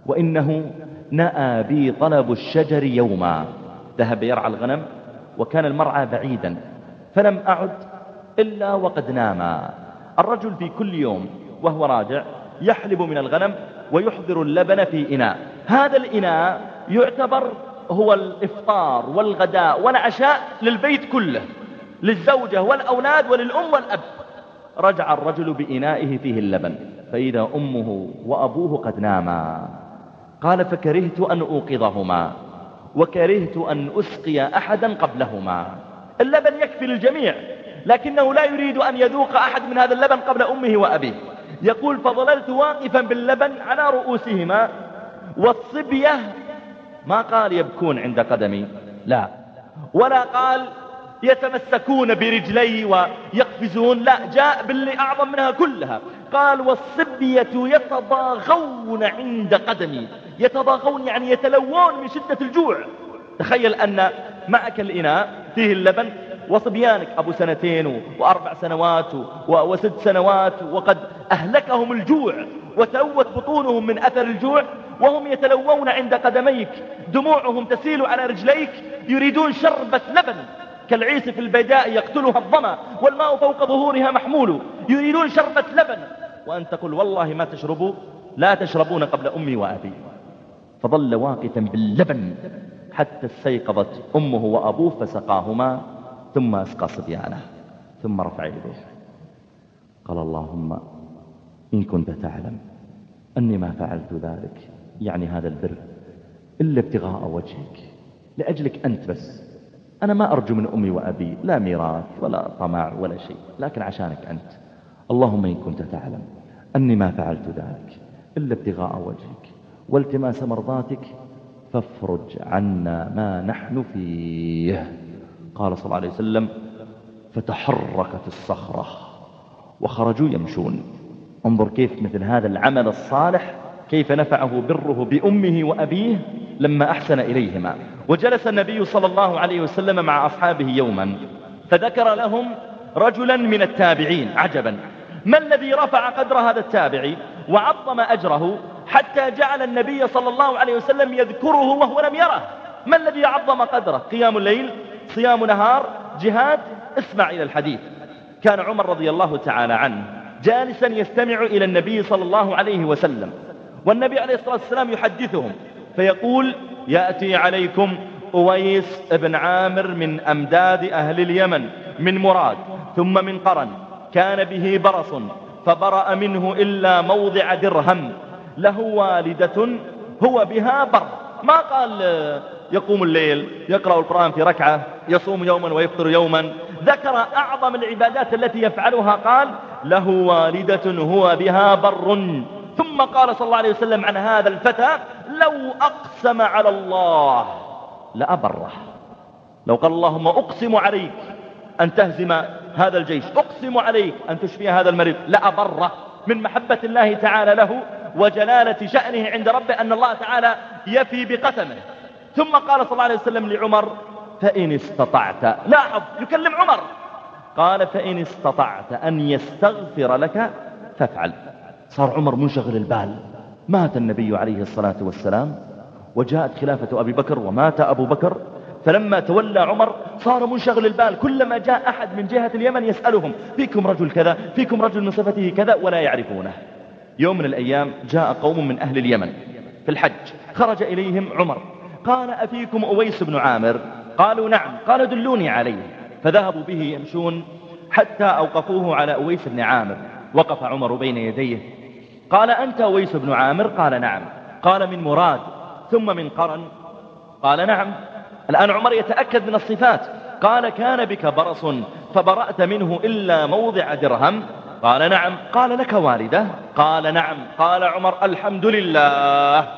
وإنه نأى بي طلب الشجر يوما، ذهب يرعى الغنم وكان المرعى بعيدا فلم أعد إلا وقد ناما. الرجل في كل يوم وهو راجع يحلب من الغنم ويحضر اللبن في إناء، هذا الإناء يعتبر هو الإفطار والغداء والعشاء للبيت كله، للزوجة والأولاد وللأم والأب. رجع الرجل بإنائه فيه اللبن فإذا أمه وأبوه قد ناما. قال فكرهت أن أوقظهما وكرهت أن أسقي أحدا قبلهما. اللبن يكفي للجميع لكنه لا يريد أن يذوق أحد من هذا اللبن قبل أمه وأبيه. يقول فظللت واقفا باللبن على رؤوسهما والصبية ما قال يبكون عند قدمي، لا، ولا قال يتمسكون برجلي ويقفزون، لا، جاء باللي أعظم منها كلها، قال والصبية يتضاغون عند قدمي. يتضاغون يعني يتلوون من شدة الجوع. تخيل أن معك الإناء فيه اللبن وصبيانك أبو سنتين وأربع سنوات وست سنوات وقد أهلكهم الجوع وتلوت بطونهم من أثر الجوع، وهم يتلوون عند قدميك، دموعهم تسيل على رجليك، يريدون شربة لبن كالعيس في البيداء يقتلها الظما والماء فوق ظهورها محمول، يريدون شربة لبن، وأن تقول والله ما تشربوا، لا تشربون قبل أمي وأبي. فظل واقفا باللبن حتى استيقظت أمه وأبوه فسقاهما، ثم أسقى صبيانه، ثم رفع يديه قال اللهم إن كنت تعلم أني ما فعلت ذلك، يعني هذا البر، إلا ابتغاء وجهك، لأجلك أنت بس. أنا ما أرجو من أمي وأبي لا ميراث ولا طمع ولا شيء، لكن عشانك أنت. اللهم إن كنت تعلم أني ما فعلت ذلك إلا ابتغاء وجهك والتماس مرضاتك، فافرج عنا ما نحن فيه. قال صلى الله عليه وسلم فتحركت الصخرة وخرجوا يمشون. انظر كيف مثل هذا العمل الصالح كيف نفعه بره بأمه وأبيه لما أحسن إليهما. وجلس النبي صلى الله عليه وسلم مع أصحابه يوما فذكر لهم رجلا من التابعين. عجبا، ما الذي رفع قدر هذا التابعي وعظم أجره حتى جعل النبي صلى الله عليه وسلم يذكره وهو لم يره؟ ما الذي عظم قدره؟ قيام الليل، صيام نهار، جهاد. اسمع إلى الحديث. كان عمر رضي الله تعالى عنه جالسا يستمع إلى النبي صلى الله عليه وسلم، والنبي عليه الصلاة والسلام يحدثهم فيقول يأتي عليكم أويس بن عامر من أمداد أهل اليمن من مراد ثم من قرن، كان به برص فبرأ منه إلا موضع درهم، له والدة هو بها بر. ما قال يقوم الليل يقرأ القرآن في ركعة، يصوم يوما ويفطر يوما. ذكر أعظم العبادات التي يفعلها، قال له والدة هو بها بر. ثم قال صلى الله عليه وسلم عن هذا الفتى لو أقسم على الله لأبره. لو قال اللهم أقسم عليك أن تهزم هذا الجيش، أقسم عليك أن تشفي هذا المريض، لأبره، من محبة الله تعالى له وجلالة شأنه عند ربه أن الله تعالى يفي بقسمه. ثم قال صلى الله عليه وسلم لعمر فإن استطعت، لاحظ يكلم عمر، قال فإن استطعت أن يستغفر لك فافعل. صار عمر منشغل البال. مات النبي عليه الصلاة والسلام وجاءت خلافة أبي بكر ومات أبو بكر، فلما تولى عمر صار منشغل البال. كلما جاء أحد من جهة اليمن يسألهم فيكم رجل كذا، فيكم رجل من صفته كذا، ولا يعرفونه. يوم من الأيام جاء قوم من أهل اليمن في الحج، خرج إليهم عمر قال أفيكم أويس بن عامر؟ قالوا نعم. قال دلوني عليه. فذهبوا به يمشون حتى أوقفوه على أويس بن عامر. وقف عمر بين يديه قال أنت أويس بن عامر؟ قال نعم. قال من مراد ثم من قرن؟ قال نعم. الآن عمر يتأكد من الصفات. قال كان بك برص فبرأت منه إلا موضع درهم؟ قال نعم. قال لك والدة؟ قال نعم. قال عمر الحمد لله،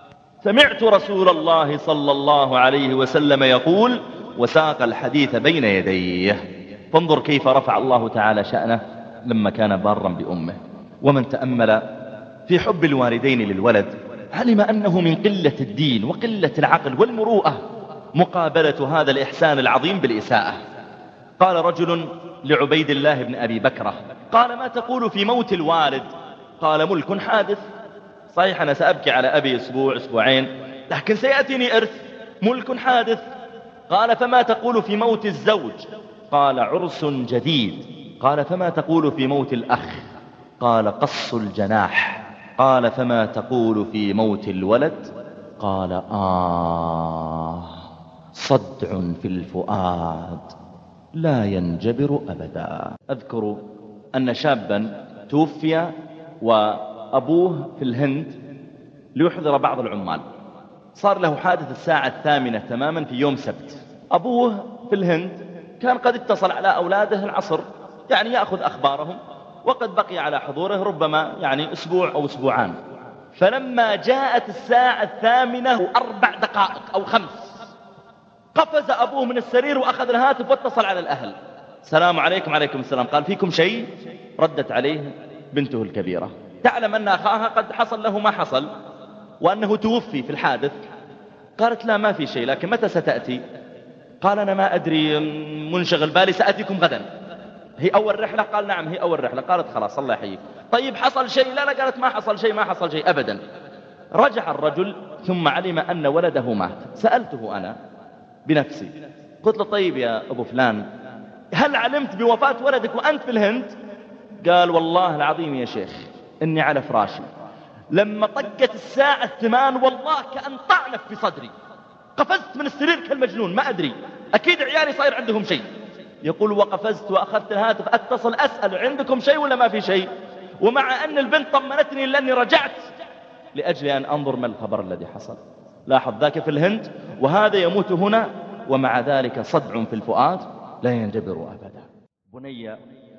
سمعت رسول الله صلى الله عليه وسلم يقول، وساق الحديث بين يديه. فانظر كيف رفع الله تعالى شأنه لما كان بارا بأمه. ومن تأمل في حب الوالدين للولد علم أنه من قلة الدين وقلة العقل والمروءة مقابلة هذا الإحسان العظيم بالإساءة. قال رجل لعبيد الله بن أبي بكرة قال ما تقول في موت الوالد؟ قال ملك حادث. صحيح أنا سأبكي على أبي أسبوع أسبوعين، لكن سيأتيني إرث، ملك حادث. قال فما تقول في موت الزوج؟ قال عرس جديد. قال فما تقول في موت الأخ؟ قال قص الجناح. قال فما تقول في موت الولد؟ قال آه صدع في الفؤاد لا ينجبر أبدا. أذكر أن شابا توفي وأبوه في الهند ليحضر بعض العمال. صار له حادث الساعة الثامنة تماما في يوم سبت. أبوه في الهند كان قد اتصل على أولاده العصر، يعني يأخذ أخبارهم، وقد بقي على حضوره ربما يعني أسبوع أو أسبوعان. فلما جاءت الساعة الثامنة وأربع دقائق أو خمس قفز أبوه من السرير وأخذ الهاتف واتصل على الأهل. السلام عليكم. عليكم السلام. قال فيكم شيء؟ ردت عليه بنته الكبيرة تعلم أن أخاها قد حصل له ما حصل وأنه توفي في الحادث. قالت لا ما في شيء، لكن متى ستأتي؟ قال أنا ما أدري، منشغل بالي، سأتيكم غدا. هي أول رحلة؟ قال نعم هي أول رحلة. قالت خلاص الله يحييك. طيب حصل شيء؟ لا لا. قالت ما حصل شيء ما حصل شيء أبدا. رجع الرجل ثم علم أن ولده مات. سألته أنا بنفسي قلت له طيب يا أبو فلان هل علمت بوفاة ولدك وأنت في الهند؟ قال والله العظيم يا شيخ إني على فراشي لما طقت الساعة الثمان والله كأن طعنف في صدري، قفزت من السرير كالمجنون، ما أدري أكيد عيالي صاير عندهم شيء. يقول وقفزت وأخذت الهاتف أتصل أسأل عندكم شيء ولا ما في شيء، ومع أن البنت طمنتني لأني رجعت لأجل أن أنظر ما الخبر الذي حصل. لاحظ ذاك في الهند وهذا يموت هنا، ومع ذلك صدع في الفؤاد لا ينجبر أبدا. بني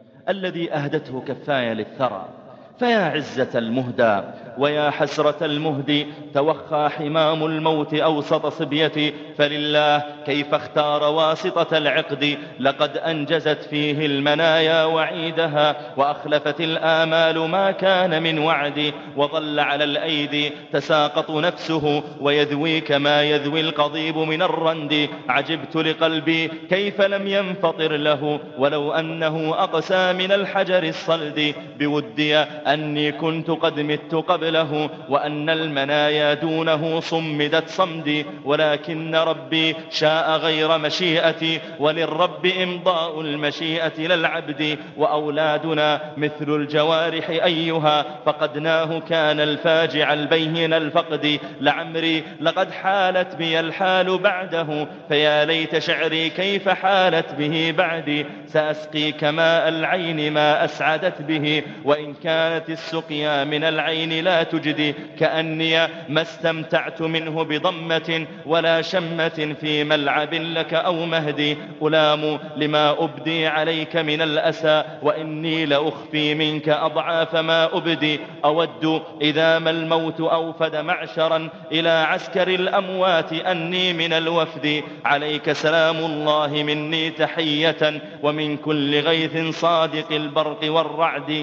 الذي أهدته كفايا للثرى فيا عزة المهدى ويا حسرة المهدي، توخى حمام الموت أوسط صبيتي، فلله كيف اختار واسطة العقد، لقد أنجزت فيه المنايا وعيدها، وأخلفت الآمال ما كان من وعدي، وظل على الأيدي تساقط نفسه ويذوي كما يذوي القضيب من الرند، عجبت لقلبي كيف لم ينفطر له، ولو أنه أقسى من الحجر الصلد، بودي أني كنت قد مت قبله، وأن المنايا دونه صمدت صمدي، ولكن ربي شاء غير مشيئتي، وللرب إمضاء المشيئة للعبد، وأولادنا مثل الجوارح أيها فقدناه كان الفاجع البين الفقد، لعمري لقد حالت بي الحال بعده، فيا ليت شعري كيف حالت به بعدي، سأسقي كماء العين ما أسعدت به، وإن كانت السقيا من العين لا تجدي، كأني ما استمتعت منه بضمة ولا شمة في ملعب لك أو مهدي، ألام لما أبدي عليك من الأسى، وإني لأخفي منك أضعاف ما أبدي، أود إذا ما الموت أوفد معشرا إلى عسكر الأموات أني من الوفد، عليك سلام الله مني تحية، ومن كل غيث صادق البرق والرعد.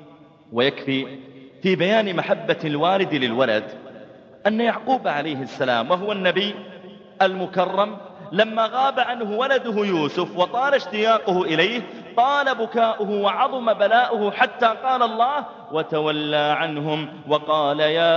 ويكفي في بيان محبة الوالد للولد أن يعقوب عليه السلام وهو النبي المكرم لما غاب عنه ولده يوسف وطال اشتياقه إليه طال بكاؤه وعظم بلاؤه، حتى قال الله وتولى عنهم وقال يا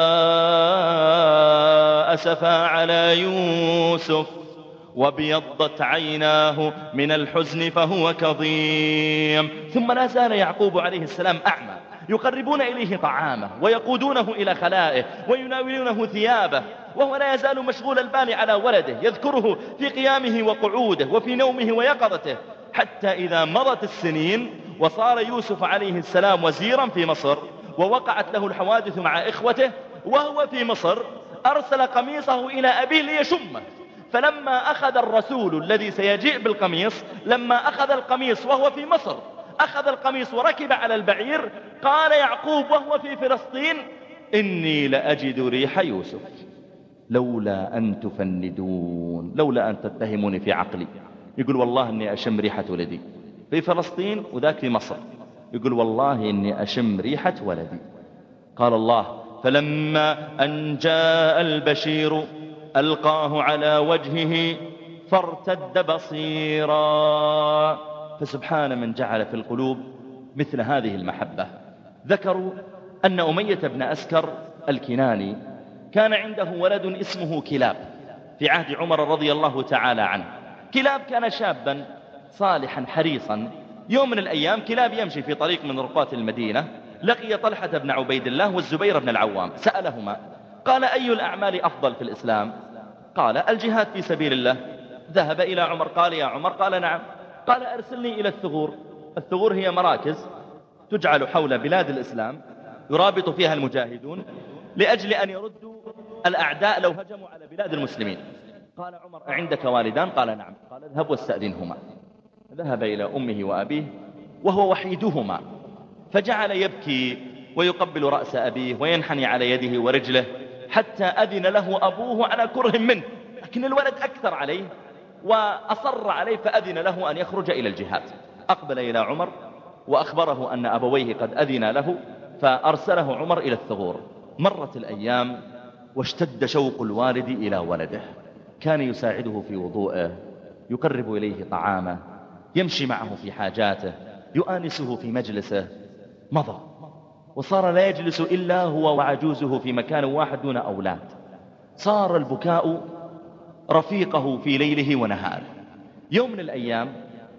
أسفا على يوسف وابيضت عيناه من الحزن فهو كظيم. ثم لا زال يعقوب عليه السلام أعمى، يقربون إليه طعامه ويقودونه إلى خلائه ويناولونه ثيابه، وهو لا يزال مشغول البال على ولده، يذكره في قيامه وقعوده وفي نومه ويقظته، حتى إذا مضت السنين وصار يوسف عليه السلام وزيرا في مصر ووقعت له الحوادث مع إخوته وهو في مصر، أرسل قميصه إلى أبيه ليشمه، فلما أخذ الرسول الذي سيجيء بالقميص لما أخذ القميص وهو في مصر أخذ القميص وركب على البعير، قال يعقوب وهو في فلسطين إني لأجد ريح يوسف لولا أن تفندون، لولا أن تتهموني في عقلي. يقول والله إني أشم ريحة ولدي في فلسطين وذاك في مصر، يقول والله إني أشم ريحة ولدي. قال الله فلما أن جاء البشير ألقاه على وجهه فارتد بصيرا. فسبحان من جعل في القلوب مثل هذه المحبة. ذكروا أن أمية بن أسكر الكناني كان عنده ولد اسمه كلاب في عهد عمر رضي الله تعالى عنه. كلاب كان شابا صالحا حريصا. يوم من الأيام كلاب يمشي في طريق من رقات المدينة، لقي طلحة بن عبيد الله والزبير بن العوام، سألهما قال أي الأعمال أفضل في الإسلام؟ قال الجهاد في سبيل الله. ذهب إلى عمر قال يا عمر، قال نعم. قال أرسلني إلى الثغور. الثغور هي مراكز تجعل حول بلاد الإسلام يرابط فيها المجاهدون لأجل أن يردوا الأعداء لو هجموا على بلاد المسلمين. قال عمر عندك والدان؟ قال نعم. قال اذهب واستأذنهما. ذهب إلى أمه وأبيه وهو وحيدهما، فجعل يبكي ويقبل رأس أبيه وينحني على يده ورجله حتى أذن له أبوه على كره منه، لكن الولد أكثر عليه وأصر عليه فأذن له أن يخرج إلى الجهاد. أقبل إلى عمر وأخبره أن أبويه قد أذن له، فأرسله عمر إلى الثغور. مرت الأيام واشتد شوق الوالد إلى ولده، كان يساعده في وضوءه، يقرب إليه طعامه، يمشي معه في حاجاته، يؤانسه في مجلسه. مضى وصار لا يجلس إلا هو وعجوزه في مكان واحد دون أولاد. صار البكاء رفيقه في ليله ونهاره. يوم من الأيام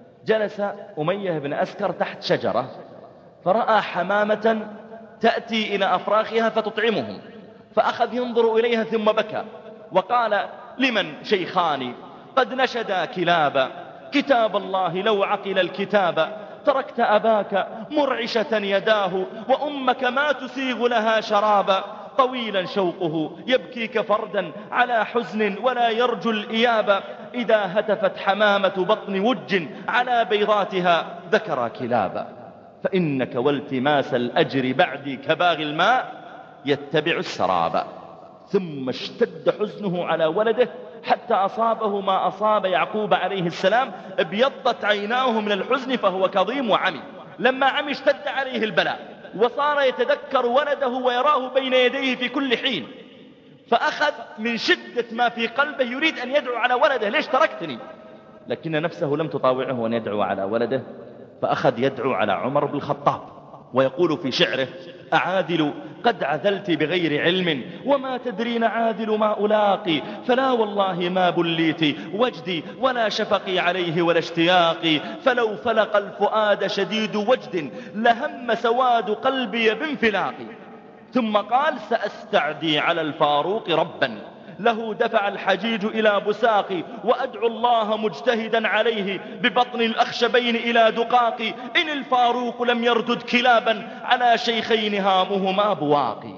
جلس أمية بن أسكر تحت شجرة، فرأى حمامة تأتي إلى أفراخها فتطعمهم، فأخذ ينظر إليها ثم بكى وقال: لمن شيخان قد نشدا كلابا، كتاب الله لو عقل الكتاب، تركت أباك مرعشة يداه، وأمك ما تسيغ لها شرابا، طويلا شوقه يبكيك فردا على حزن ولا يرجو الإياب، إذا هتفت حمامة بطن وج على بيضاتها ذكر كلابا، فإنك والتماس الأجر بعدي كباغي الماء يتبع السراب. ثم اشتد حزنه على ولده حتى أصابه ما أصاب يعقوب عليه السلام، ابيضت عيناه من الحزن فهو كظيم وعمي. لما عمي اشتد عليه البلاء وصار يتذكر ولده ويراه بين يديه في كل حين، فأخذ من شدة ما في قلبه يريد أن يدعو على ولده: ليش تركتني؟ لكن نفسه لم تطاوعه أن يدعو على ولده، فأخذ يدعو على عمر بن الخطاب ويقول في شعره: أعادل قد عذلت بغير علم وما تدرين عادل ما ألاقي، فلا والله ما بليت وجدي ولا شفقي عليه ولا اشتياقي، فلو فلق الفؤاد شديد وجد لهم سواد قلبي بانفلاقي. ثم قال: سأستعدي على الفاروق ربا له دفع الحجيج إلى بساقي، وأدعو الله مجتهدا عليه ببطن الأخشبين إلى دقاقي، إن الفاروق لم يردد كلابا على شيخين هامهما بواقي.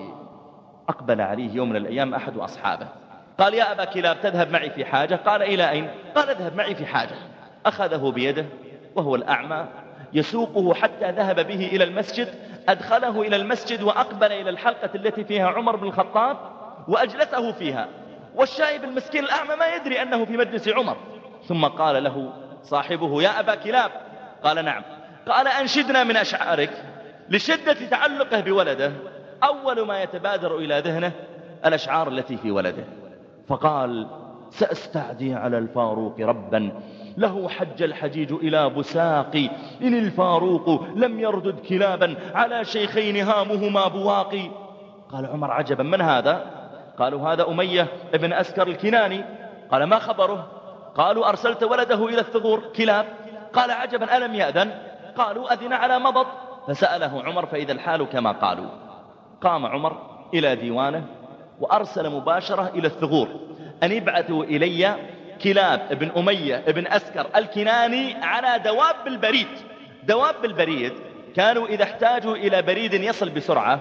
أقبل عليه يوم من الأيام أحد أصحابه قال: يا أبا كلاب تذهب معي في حاجة؟ قال: إلى أين؟ قال: اذهب معي في حاجة. أخذه بيده وهو الأعمى يسوقه حتى ذهب به إلى المسجد، أدخله إلى المسجد وأقبل إلى الحلقة التي فيها عمر بن الخطاب وأجلسه فيها، والشايب المسكين الأعمى ما يدري أنه في مجلس عمر. ثم قال له صاحبه: يا أبا كلاب. قال: نعم. قال: أنشدنا من أشعارك. لشدة تعلقه بولده أول ما يتبادر إلى ذهنه الأشعار التي في ولده، فقال: سأستعدي على الفاروق ربا له حج الحجيج إلى بساقي، إن الفاروق لم يردد كلابا على شيخين هامهما بواقي. قال عمر: عجبا، من هذا؟ قالوا: هذا أمية ابن أسكر الكناني. قال: ما خبره؟ قالوا: أرسلت ولده إلى الثغور كلاب. قال: عجبا، ألم يأذن؟ قالوا: أذن على مضض. فسأله عمر فإذا الحال كما قالوا. قام عمر إلى ديوانه وأرسل مباشرة إلى الثغور أن يبعثوا إلي كلاب ابن أمية ابن أسكر الكناني على دواب البريد. دواب البريد كانوا إذا احتاجوا إلى بريد يصل بسرعة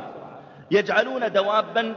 يجعلون دوابا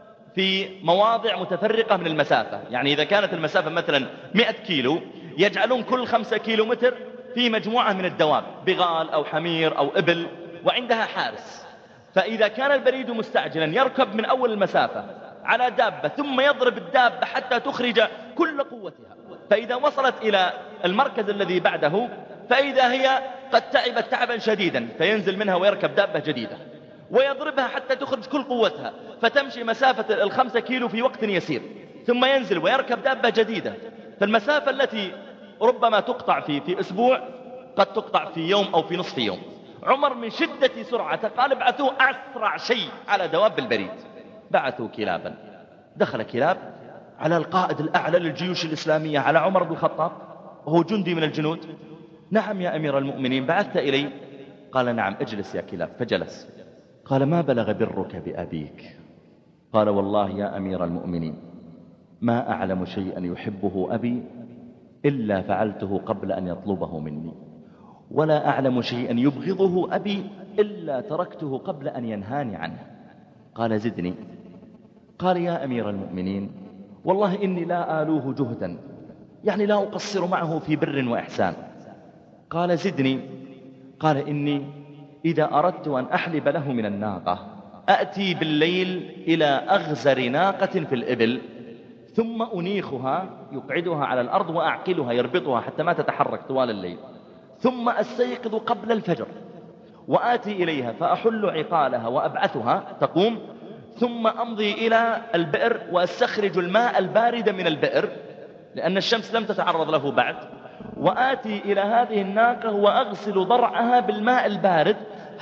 في مواضع متفرقة من المسافة، يعني إذا كانت المسافة مثلا مئة كيلو يجعلون كل خمسة كيلو متر في مجموعة من الدواب، بغال أو حمير أو إبل، وعندها حارس. فإذا كان البريد مستعجلا يركب من أول المسافة على دابة ثم يضرب الدابة حتى تخرج كل قوتها، فإذا وصلت إلى المركز الذي بعده فإذا هي قد تعبت تعبا شديدا فينزل منها ويركب دابة جديدة ويضربها حتى تخرج كل قوتها، فتمشي مسافة الخمسة كيلو في وقت يسير، ثم ينزل ويركب دابة جديدة. فالمسافة التي ربما تقطع في, في أسبوع قد تقطع في يوم أو في نصف يوم. عمر من شدة سرعته قال: ابعثوا أسرع شيء على دواب البريد. بعثوا كلابا. دخل كلاب على القائد الأعلى للجيوش الإسلامية، على عمر بن الخطاب وهو جندي من الجنود. نعم يا أمير المؤمنين، بعثت إلي؟ قال: نعم. اجلس يا كلاب. فجلس. قال: ما بلغ برك بأبيك؟ قال: والله يا أمير المؤمنين ما أعلم شيئا يحبه أبي إلا فعلته قبل أن يطلبه مني، ولا أعلم شيئا يبغضه أبي إلا تركته قبل أن ينهاني عنه. قال: زدني. قال: يا أمير المؤمنين والله إني لا آلوه جهدا، يعني لا أقصر معه في بر وإحسان. قال: زدني. قال: إني إذا أردت أن أحلب له من الناقة أأتي بالليل إلى أغزر ناقة في الإبل، ثم أنيخها، يقعدها على الأرض وأعقلها، يربطها حتى ما تتحرك طوال الليل، ثم أستيقظ قبل الفجر وآتي إليها فأحل عقالها وأبعثها تقوم، ثم أمضي إلى البئر وأستخرج الماء البارد من البئر لأن الشمس لم تتعرض له بعد، وآتي إلى هذه الناقة وأغسل ضرعها بالماء البارد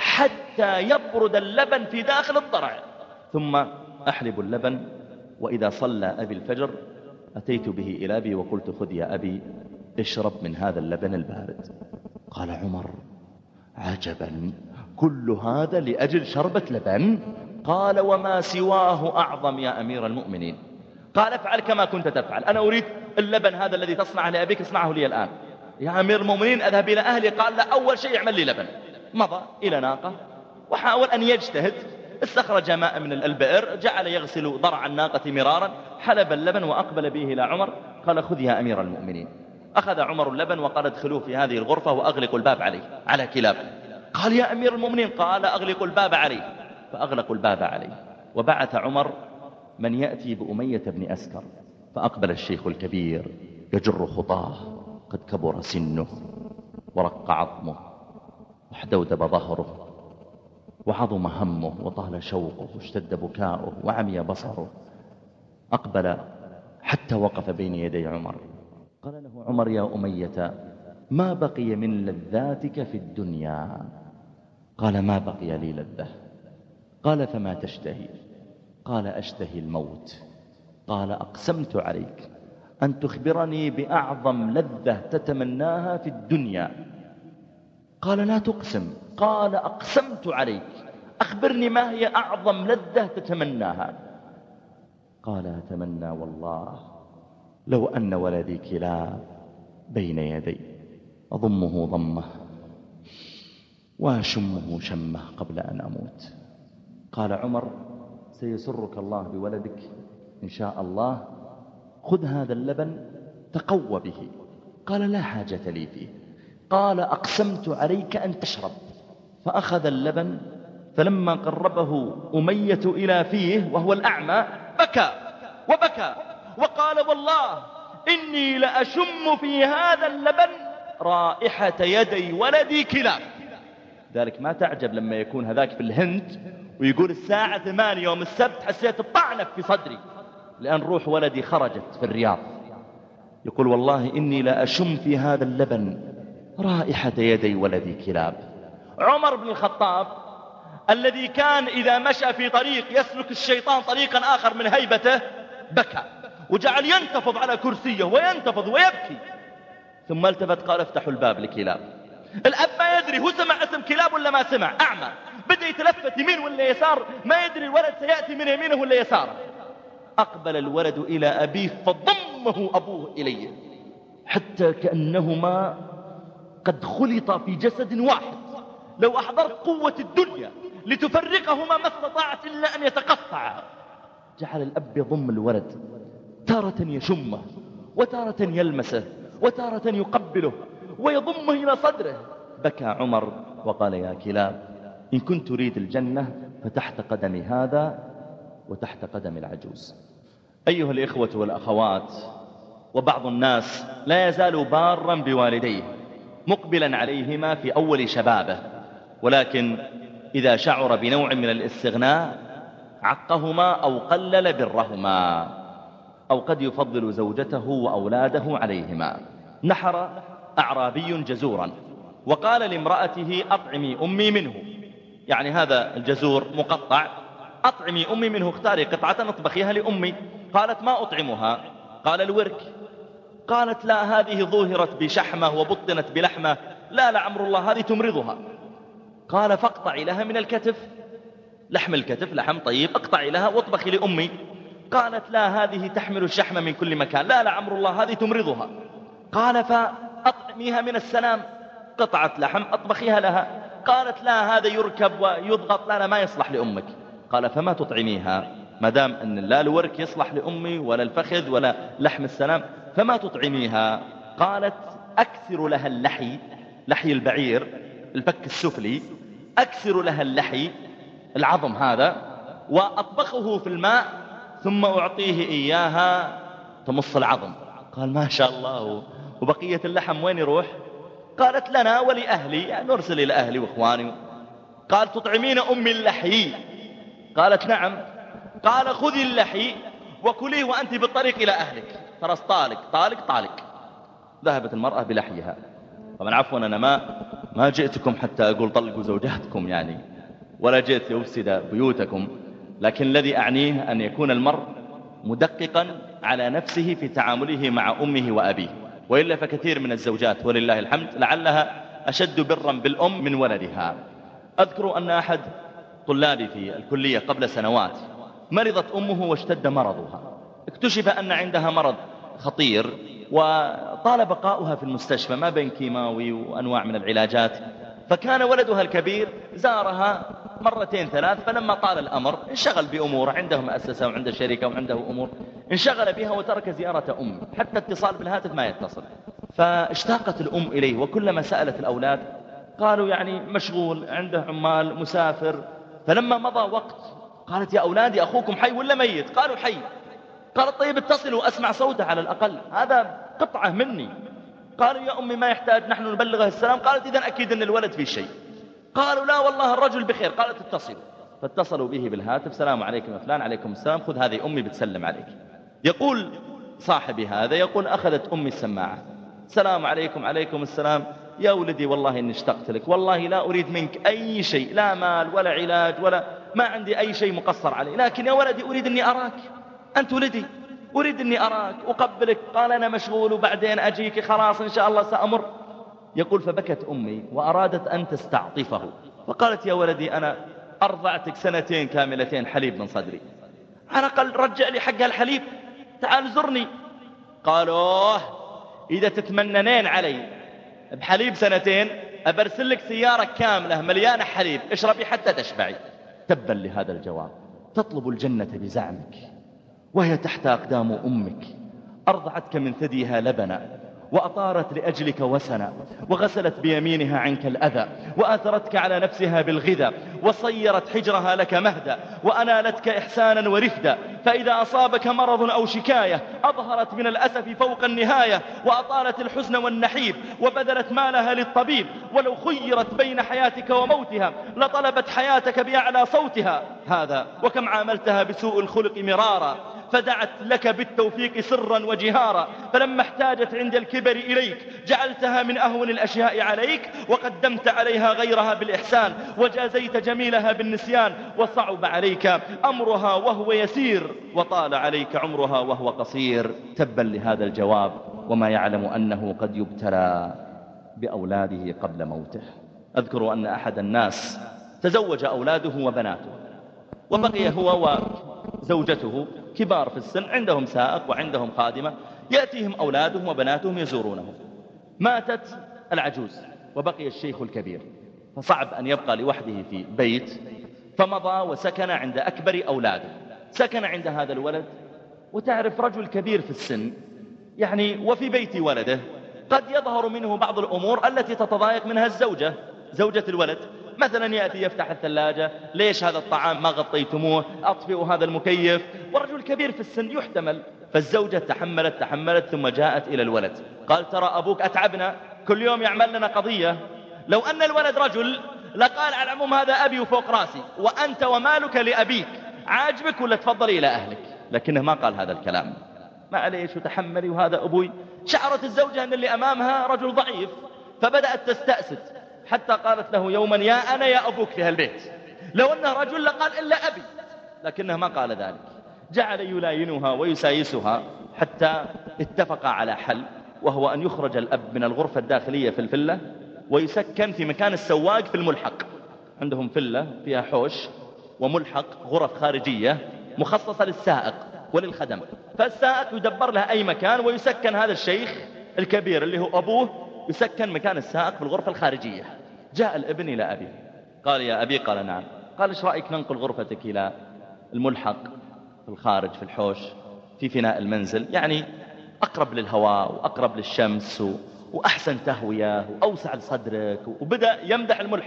حتى يبرد اللبن في داخل الضرع، ثم أحلب اللبن. وإذا صلى أبي الفجر أتيت به إلى أبي وقلت خذ يا أبي اشرب من هذا اللبن البارد. قال عمر عجبا، كل هذا لأجل شربة لبن؟ قال وما سواه أعظم يا أمير المؤمنين. قال افعل كما كنت تفعل، أنا أريد اللبن هذا الذي تصنعه لأبيك اصنعه لي الآن يا أمير المؤمنين. أذهب إلى أهلي. قال لا، أول شيء يعمل لي لبن. مضى إلى ناقة وحاول أن يجتهد، استخرج ماء من البئر، جعل يغسل ضرع الناقة مرارا، حلب اللبن وأقبل به إلى عمر. قال خذ يا أمير المؤمنين. أخذ عمر اللبن وقال ادخلوه في هذه الغرفة وأغلقوا الباب عليه على كلاب. قال يا أمير المؤمنين. قال أغلقوا الباب عليه، فأغلقوا الباب عليه. وبعث عمر من يأتي بأمية بن أسكر، فأقبل الشيخ الكبير يجر خطاه، قد كبر سنه ورق عظمه واحدودب ظهره وعظم همه وطال شوقه واشتد بكاؤه وعمي بصره. أقبل حتى وقف بين يدي عمر. قال له عمر يا أمية ما بقي من لذاتك في الدنيا؟ قال ما بقي لي لذة. قال فما تشتهي؟ قال أشتهي الموت. قال أقسمت عليك أن تخبرني بأعظم لذة تتمناها في الدنيا. قال لا تقسم. قال أقسمت عليك، أخبرني ما هي أعظم لذة تتمناها. قال أتمنى والله لو أن ولدي كلاب بين يدي أضمه ضمه وأشمه شمه قبل أن أموت. قال عمر سيسرك الله بولدك إن شاء الله، خذ هذا اللبن تقوى به. قال لا حاجة لي فيه. قال أقسمت عليك أن تشرب. فأخذ اللبن، فلما قربه أمية إلى فيه وهو الأعمى بكى وبكى وقال والله إني لأشم في هذا اللبن رائحة يدي ولدي كلاب. ذلك ما تعجب لما يكون هذاك في الهند ويقول الساعة ثمانية يوم السبت حسيت الطعنة في صدري لأن روح ولدي خرجت في الرياض. يقول والله إني لأشم في هذا اللبن رائحة يدي ولدي كلاب. عمر بن الخطاب الذي كان إذا مشى في طريق يسلك الشيطان طريقا آخر من هيبته بكى وجعل ينتفض على كرسيه وينتفض ويبكي، ثم التفت قال افتحوا الباب لكلاب. الأب ما يدري هو سمع اسم كلاب ولا ما سمع، أعمى، بدأ يتلفت يمين ولا يسار، ما يدري الولد سيأتي من يمينه ولا يساره. أقبل الولد إلى أبيه فضمه أبوه إليه حتى كأنهما قد خلطا في جسد واحد. لو أحضرت قوة الدنيا لتفرقهما ما استطاعت إلا أن يتقطعا. جعل الأب يضم الولد، تارة يشمه وتارة يلمسه وتارة يقبله ويضمه إلى صدره. بكى عمر وقال يا كلاب إن كنت تريد الجنة فتحت قدم هذا وتحت قدم العجوز. أيها الإخوة والأخوات، وبعض الناس لا يزال بارا بوالديه مقبلا عليهما في أول شبابه، ولكن إذا شعر بنوع من الاستغناء عقهما أو قلل برهما، أو قد يفضل زوجته وأولاده عليهما. نحر أعرابي جزورا وقال لامرأته أطعمي أمي منه، يعني هذا الجزور مقطع، أطعمي أمي منه، اختاري قطعة اطبخيها لأمي. قالت ما أطعمها. قال الورك. قالت لا هذه ظهرت بشحمة وبطنت بلحمة، لا لعمر الله هذه تمرضها. قال فاقطعي لها من الكتف، لحم الكتف لحم طيب، اقطعي لها واطبخي لأمي. قالت لا هذه تحمل الشحم من كل مكان، لا لعمر الله هذه تمرضها. قال فأطعميها من السنام، قطعة لحم أطبخيها لها. قالت لا هذا يركب ويضغط، لا لا ما يصلح لأمك. قال فما تطعميها ما دام أن لا الورك يصلح لأمي ولا الفخذ ولا لحم السنام، فما تطعميها؟ قالت أكثر لها اللحي، لحي البعير الفك السفلي، أكسر لها اللحي العظم هذا وأطبخه في الماء ثم أعطيه إياها تمص العظم. قال ما شاء الله، وبقية اللحم وين يروح؟ قالت لنا ولأهلي، يعني نرسل إلى أهلي وإخواني. قال تطعمين أمي اللحي؟ قالت نعم. قال خذي اللحي وكليه وأنت بالطريق إلى أهلك. خلاص طالق طالق طالق. ذهبت المرأة بلحيها. طبعا عفوا أنا ما ما جئتكم حتى أقول طلقوا زوجاتكم يعني، ولا جئت لأفسد بيوتكم، لكن الذي أعنيه أن يكون المرء مدققا على نفسه في تعامله مع أمه وأبيه، وإلا فكثير من الزوجات ولله الحمد لعلها أشد برا بالأم من ولدها. أذكر أن أحد طلابي في الكلية قبل سنوات مرضت أمه واشتد مرضها، اكتشف أن عندها مرض خطير وطال بقاؤها في المستشفى ما بين كيماوي وأنواع من العلاجات. فكان ولدها الكبير زارها مرتين ثلاث، فلما طال الأمر انشغل بأمور، عنده مؤسسة وعنده شركة وعنده أمور، انشغل بها وترك زيارة أمه، حتى اتصال بالهاتف ما يتصل. فاشتاقت الأم إليه، وكلما سألت الأولاد قالوا يعني مشغول، عنده عمال، مسافر. فلما مضى وقت قالت يا أولادي أخوكم حي ولا ميت؟ قالوا حي. قالت طيب اتصلوا أسمع صوته على الأقل، هذا قطعة مني. قالوا يا أمي ما يحتاج، نحن نبلغه السلام. قالت إذن أكيد أن الولد في شيء. قالوا لا والله الرجل بخير. قالت اتصلوا. فاتصلوا به بالهاتف، سلام عليكم يا فلان. عليكم السلام، خذ هذه أمي بتسلم عليك. يقول صاحبي هذا، يقول أخذت أمي السماعة، السلام عليكم. عليكم السلام. يا ولدي والله إني اشتقت لك، والله لا أريد منك أي شيء، لا مال ولا علاج ولا ما عندي أي شيء مقصر عليه، لكن يا ولدي أريد أني أراك، أنت ولدي أريد أني أراك أقبلك. قال أنا مشغول وبعدين أجيك، خلاص إن شاء الله سأمر. يقول فبكت أمي وأرادت أن تستعطفه، فقالت يا ولدي أنا أرضعتك سنتين كاملتين حليب من صدري، على الأقل رجع لي حق الحليب، تعال زرني. قالوه إذا تتمننين علي بحليب سنتين أبرسل لك سيارة كاملة مليانة حليب، اشربي حتى تشبعي. تبا لهذا الجواب. تطلب الجنة بزعمك وهي تحت أقدام أمك، أرضعتك من ثديها لبنا، وأطارت لأجلك وسنا، وغسلت بيمينها عنك الأذى، وآثرتك على نفسها بالغذا، وصيرت حجرها لك مهدا، وأنالتك إحسانا ورفدا. فإذا أصابك مرض أو شكاية أظهرت من الأسف فوق النهاية، وأطالت الحزن والنحيب، وبذلت مالها للطبيب. ولو خيرت بين حياتك وموتها لطلبت حياتك بأعلى صوتها. هذا وكم عاملتها بسوء الخلق مرارا، فدعت لك بالتوفيق سرا وجهارا. فلما احتاجت عند الكبر إليك جعلتها من أهون الأشياء عليك، وقدمت عليها غيرها بالإحسان، وجازيت جميلها بالنسيان. وصعب عليك أمرها وهو يسير، وطال عليك عمرها وهو قصير. تبا لهذا الجواب، وما يعلم أنه قد يبتلى بأولاده قبل موته. أذكر أن أحد الناس تزوج أولاده وبناته، وبقي هو وزوجته كبار في السن، عندهم سائق وعندهم خادمة، يأتيهم أولادهم وبناتهم يزورونهم. ماتت العجوز وبقي الشيخ الكبير، فصعب أن يبقى لوحده في بيت، فمضى وسكن عند أكبر أولاده. سكن عند هذا الولد، وتعرف رجل كبير في السن يعني، وفي بيت ولده قد يظهر منه بعض الأمور التي تتضايق منها الزوجة، زوجة الولد. مثلا يأتي يفتح الثلاجة، ليش هذا الطعام ما غطيتموه، أطفئوا هذا المكيف، ورجل كبير في السن يحتمل. فالزوجة تحملت تحملت ثم جاءت إلى الولد، قال ترى أبوك أتعبنا، كل يوم يعمل لنا قضية. لو أن الولد رجل لقال على العموم هذا أبي وفوق راسي، وأنت ومالك لأبيك، عاجبك ولا تفضلي إلى أهلك. لكنه ما قال هذا الكلام، معليش وتحملي وهذا أبوي. شعرت الزوجة أن اللي أمامها رجل ضعيف، فبدأت تستأسد، حتى قالت له يوما يا أنا يا أبوك في هالبيت. لو أنه رجل لقال إلا أبي، لكنه ما قال ذلك. جعل يلاينها ويسايسها حتى اتفق على حل، وهو أن يخرج الأب من الغرفة الداخلية في الفلة ويسكن في مكان السواق في الملحق. عندهم فلة فيها حوش وملحق غرف خارجية مخصصة للسائق وللخدم، فالسائق يدبر له أي مكان، ويسكن هذا الشيخ الكبير اللي هو أبوه يسكن مكان السائق في الغرفة الخارجية. جاء الابن إلى أبيه، قال يا أبي، قال نعم. قال ايش رأيك ننقل غرفتك إلى الملحق في الخارج في الحوش في فناء المنزل، يعني أقرب للهواء وأقرب للشمس وأحسن تهوية وأوسع لصدرك. وبدأ يمدح الملحق،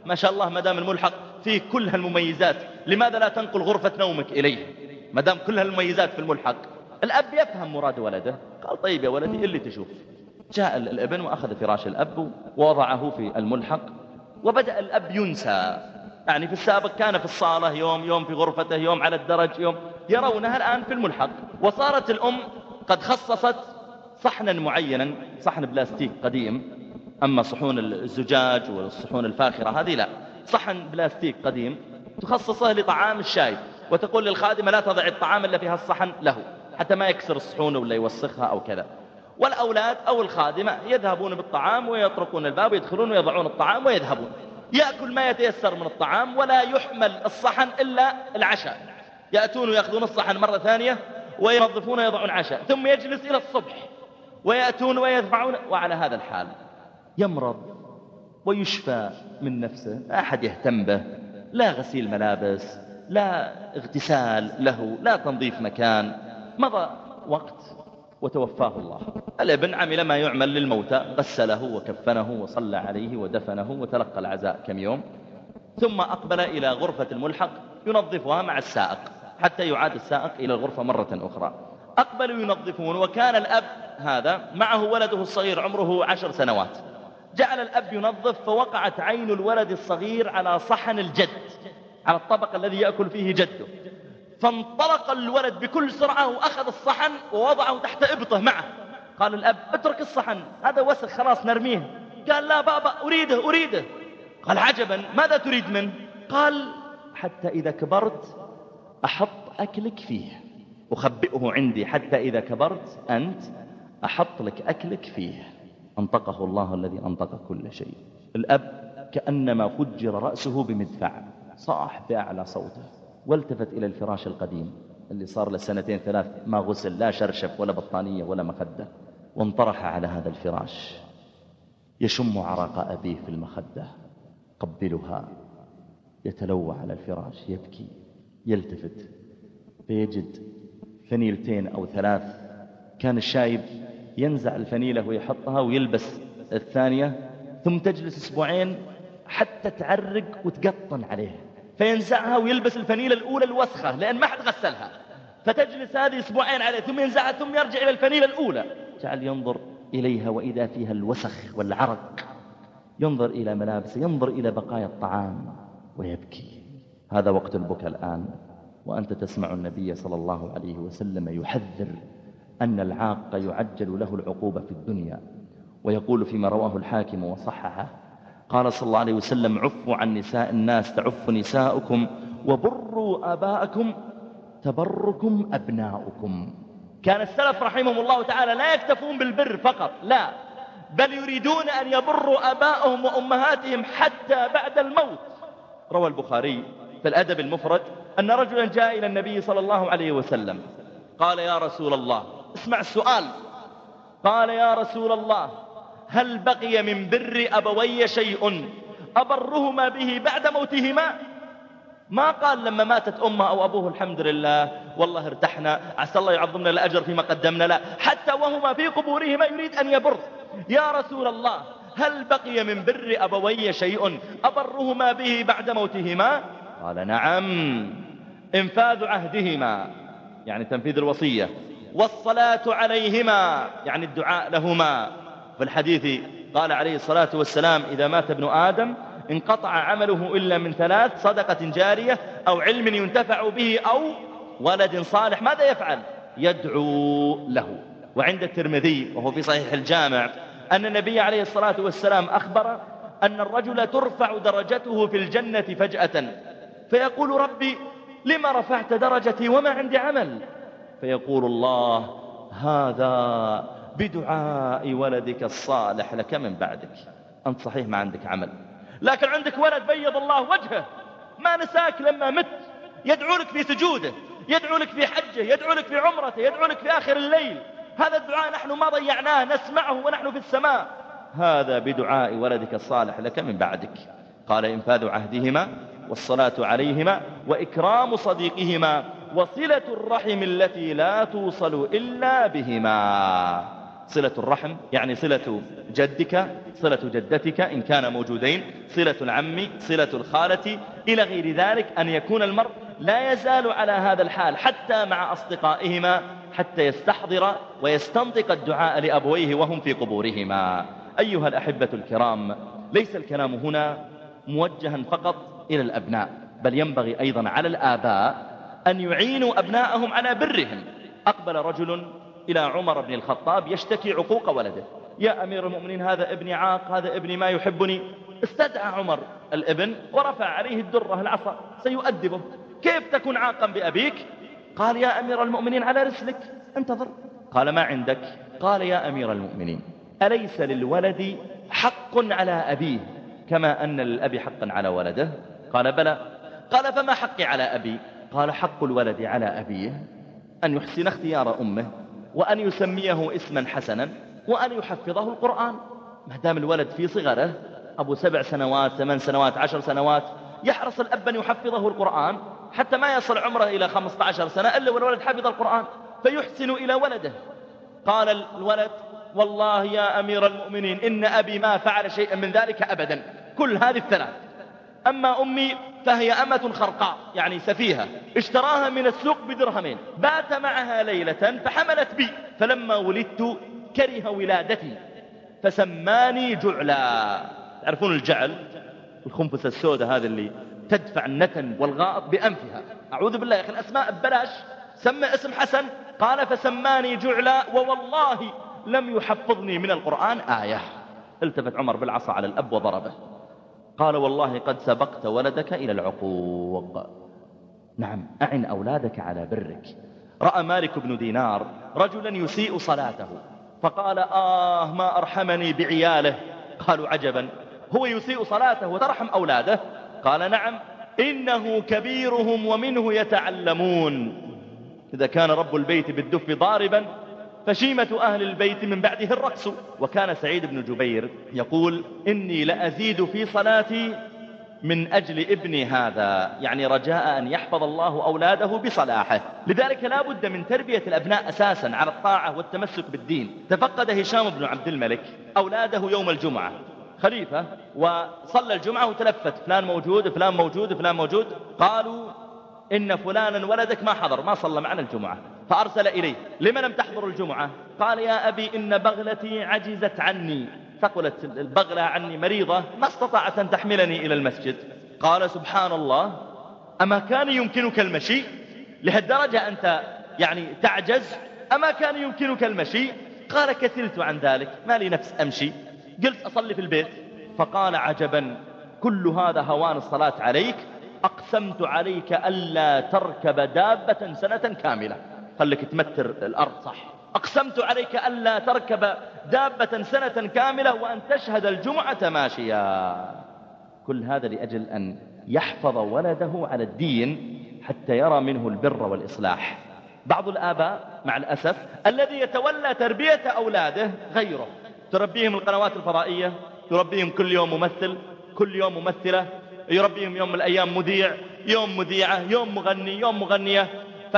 ما شاء الله مدام الملحق فيه كل هالمميزات، لماذا لا تنقل غرفة نومك إليه مدام كل هالمميزات في الملحق؟ الأب يفهم مراد ولده، قال طيب يا ولدي اللي تشوف. جاء الابن وأخذ فراش الأب ووضعه في الملحق، وبدأ الأب ينسى. يعني في السابق كان في الصالة يوم، يوم في غرفته، يوم على الدرج، يوم يرونها الآن في الملحق. وصارت الأم قد خصصت صحنا معينا، صحن بلاستيك قديم، أما صحون الزجاج والصحون الفاخرة هذه لا، صحن بلاستيك قديم تخصصه لطعام الشاي، وتقول للخادمة لا تضع الطعام إلا في هالصحن له حتى ما يكسر الصحون ولا يوسخها أو كذا. والأولاد أو الخادمة يذهبون بالطعام ويطرقون الباب ويدخلون ويضعون الطعام ويذهبون، يأكل ما يتيسر من الطعام ولا يحمل الصحن إلا العشاء. يأتون ويأخذون الصحن مرة ثانية وينظفون ويضعون عشاء، ثم يجلس إلى الصبح ويأتون ويدفعون. وعلى هذا الحال يمرض ويشفى من نفسه، لا أحد يهتم به، لا غسيل ملابس، لا اغتسال له، لا تنظيف مكان. مضى وقت وتوفاه الله. الابن عمل ما يعمل للموتى، غسله وكفنه وصلى عليه ودفنه وتلقى العزاء كم يوم، ثم أقبل إلى غرفة الملحق ينظفها مع السائق حتى يعاد السائق إلى الغرفة مرة أخرى. أقبلوا ينظفون، وكان الأب هذا معه ولده الصغير عمره عشر سنوات. جعل الأب ينظف، فوقعت عين الولد الصغير على صحن الجد، على الطبق الذي يأكل فيه جده، فانطلق الولد بكل سرعة وأخذ الصحن ووضعه تحت إبطه معه. قال الأب اترك الصحن هذا وسخ خلاص نرميه. قال لا بابا أريده أريده. قال عجبا ماذا تريد منه؟ قال حتى إذا كبرت أحط أكلك فيه، أخبئه عندي حتى إذا كبرت أنت أحط لك أكلك فيه. أنطقه الله الذي أنطق كل شيء. الأب كأنما فجر رأسه بمدفع، صاح بأعلى صوته والتفت إلى الفراش القديم اللي صار له سنتين ثلاث ما غسل، لا شرشف ولا بطانية ولا مخدة، وانطرح على هذا الفراش يشم عرق أبيه في المخدة، قبلها، يتلوى على الفراش، يبكي، يلتفت فيجد فنيلتين أو ثلاث. كان الشايب ينزع الفنيلة ويحطها ويلبس الثانية، ثم تجلس أسبوعين حتى تعرق وتقطن عليه، فينزعها ويلبس الفنيلة الأولى الوسخة لأن ما حد غسلها، فتجلس هذه أسبوعين عليه، ثم ينزعها ثم يرجع إلى الفنيلة الأولى. جعل ينظر إليها وإذا فيها الوسخ والعرق، ينظر إلى ملابسه، ينظر إلى بقايا الطعام ويبكي. هذا وقت البكاء الآن، وأنت تسمع النبي صلى الله عليه وسلم يحذر أن العاق يعجل له العقوبة في الدنيا، ويقول فيما رواه الحاكم وصححه قال صلى الله عليه وسلم عفوا عن نساء الناس تعف نساؤكم، وبروا آباءكم تبركم أبناؤكم. كان السلف رحمهم الله تعالى لا يكتفون بالبر فقط، لا، بل يريدون أن يبروا آباءهم وأمهاتهم حتى بعد الموت. روى البخاري في الأدب المفرد أن رجلا جاء إلى النبي صلى الله عليه وسلم قال يا رسول الله، اسمع السؤال، قال يا رسول الله هل بقي من بر أبوي شيء أبرهما به بعد موتهما؟ ما قال لما ماتت أمه أو أبوه الحمد لله والله ارتحنا عسى الله يعظمنا الأجر فيما قدمنا، لا، حتى وهما في قبورهما يريد أن يبر. يا رسول الله هل بقي من بر أبوي شيء أبرهما به بعد موتهما؟ قال نعم، انفاذ عهدهما يعني تنفيذ الوصية، والصلاة عليهما يعني الدعاء لهما. في الحديث قال عليه الصلاة والسلام إذا مات ابن آدم انقطع عمله إلا من ثلاث، صدقة جارية أو علم ينتفع به أو ولد صالح ماذا يفعل؟ يدعو له. وعند الترمذي وهو في صحيح الجامع أن النبي عليه الصلاة والسلام أخبر أن الرجل ترفع درجته في الجنة فجأة فيقول ربي لما رفعت درجتي وما عندي عمل؟ فيقول الله هذا بدعاء ولدك الصالح لك من بعدك. أنت صحيح ما عندك عمل، لكن عندك ولد بيض الله وجهه ما نساك لما مت، يدعو لك في سجوده، يدعو لك في حجه، يدعو لك في عمرته، يدعو لك في آخر الليل. هذا الدعاء نحن ما ضيعناه، نسمعه ونحن في السماء. هذا بدعاء ولدك الصالح لك من بعدك. قال إنفاذ عهدهما والصلاة عليهما وإكرام صديقهما وصلة الرحم التي لا توصل إلا بهما. صلة الرحم يعني صلة جدك، صلة جدتك إن كان موجودين، صلة العم، صلة الخالة، إلى غير ذلك، أن يكون المرء لا يزال على هذا الحال حتى مع أصدقائهما، حتى يستحضر ويستنطق الدعاء لأبويه وهم في قبورهما. أيها الأحبة الكرام، ليس الكلام هنا موجها فقط إلى الأبناء، بل ينبغي أيضا على الآباء أن يعينوا أبناءهم على برهم. أقبل رجل إلى عمر بن الخطاب يشتكي عقوق ولده: يا أمير المؤمنين، هذا ابني عاق، هذا ابني ما يحبني. استدعى عمر الابن ورفع عليه الدرة العصا سيؤدبه: كيف تكون عاقا بأبيك؟ قال: يا أمير المؤمنين على رسلك، انتظر. قال: ما عندك؟ قال: يا أمير المؤمنين، أليس للولد حق على أبيه كما أن للأب حقا على ولده؟ قال: بلى. قال: فما حقي على أبي؟ قال: حق الولد على أبيه أن يحسن اختيار أمه، وأن يسميه اسما حسنا، وأن يحفظه القرآن. ما دام الولد في صغره، أبو سبع سنوات، ثمان سنوات، عشر سنوات، يحرص الأب أن يحفظه القرآن حتى ما يصل عمره إلى خمسة عشر سنة إلا والولد حفظ القرآن، فيحسن إلى ولده. قال الولد: والله يا أمير المؤمنين، إن أبي ما فعل شيئا من ذلك أبدا، كل هذه الثلاث. أما أمي فهي أمة خرقاء يعني سفيهة، اشتراها من السوق بدرهمين، بات معها ليلة فحملت بي، فلما ولدت كره ولادتي فسماني جعلا. تعرفون الجعل؟ الخنفس السوداء هذا اللي تدفع النتن والغائط بأنفها. أعوذ بالله يا أخي، الأسماء ببلاش، سمى اسم حسن. قال: فسماني جعلا ووالله لم يحفظني من القرآن آية. التفت عمر بالعصا على الأب وضربه. قال: والله قد سبقت ولدك إلى العقوق. نعم، أعن أولادك على برك. رأى مالك بن دينار رجلا يسيء صلاته، فقال: آه ما أرحمني بعياله. قالوا: عجبا، هو يسيء صلاته وترحم أولاده؟ قال: نعم، إنه كبيرهم ومنه يتعلمون. إذا كان رب البيت بالدف ضاربا فشيمة أهل البيت من بعده الرقص. وكان سعيد بن جبير يقول: إني لأزيد في صلاتي من أجل ابني هذا، يعني رجاء أن يحفظ الله أولاده بصلاحه. لذلك لا بد من تربية الأبناء أساسا على الطاعة والتمسك بالدين. تفقد هشام بن عبد الملك أولاده يوم الجمعة، خليفة، وصلى الجمعة وتلفت: فلان موجود، فلان موجود، فلان موجود. قالوا: إن فلانا ولدك ما حضر، ما صلى معنا الجمعة. فأرسل إليه: لما لم تحضر الجمعة؟ قال: يا أبي إن بغلتي عجزت عني، ثقلت البغلة عني، مريضة ما استطاعت أن تحملني إلى المسجد. قال: سبحان الله، أما كان يمكنك المشي لهالدرجة أنت يعني تعجز؟ أما كان يمكنك المشي؟ قال: كسلت عن ذلك، ما لي نفس أمشي، قلت أصلي في البيت. فقال: عجبا، كل هذا هوان الصلاة عليك، أقسمت عليك ألا تركب دابة سنة كاملة، خلك تمتر الأرض صح، أقسمت عليك ألا تركب دابة سنة كاملة وأن تشهد الجمعة ماشيا. كل هذا لأجل أن يحفظ ولده على الدين حتى يرى منه البر والإصلاح. بعض الآباء مع الأسف الذي يتولى تربية أولاده غيره، تربيهم القنوات الفضائية، يربيهم كل يوم ممثل، كل يوم ممثلة، يربيهم يوم من الأيام مذيع، يوم مذيعة، يوم مغني، يوم مغنية.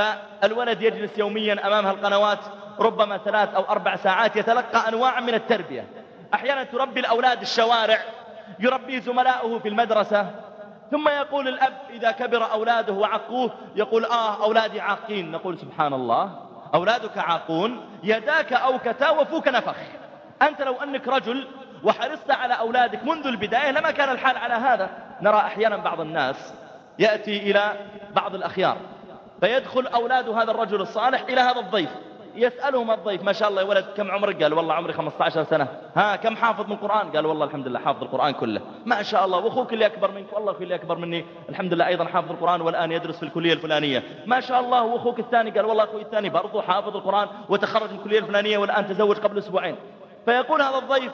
فالولد يجلس يوميا أمامها القنوات ربما ثلاث أو أربع ساعات يتلقى أنواع من التربية. أحيانا تربي الأولاد الشوارع، يربي زملاؤه في المدرسة، ثم يقول الأب إذا كبر أولاده وعقوه يقول: آه أولادي عاقين. نقول: سبحان الله، أولادك عاقون، يداك أوكتا وفوك نفخ. أنت لو أنك رجل وحرصت على أولادك منذ البداية لما كان الحال على هذا. نرى أحيانا بعض الناس يأتي إلى بعض الأخيار فيدخل أولاد هذا الرجل الصالح إلى هذا الضيف، يسألهم الضيف: ما شاء الله يا ولد كم عمرك؟ قال: والله عمري خمسة عشر سنة. ها كم حافظ من القرآن؟ قال: والله الحمد لله حافظ القرآن كله. ما شاء الله. وأخوك اللي أكبر منك؟ والله أخوي اللي أكبر مني الحمد لله أيضا حافظ القرآن والآن يدرس في الكلية الفلانية. ما شاء الله. وأخوك الثاني؟ قال: والله أخوي الثاني برضو حافظ القرآن وتخرج من الكلية الفلانية والآن تزوج قبل أسبوعين. فيقول هذا الضيف: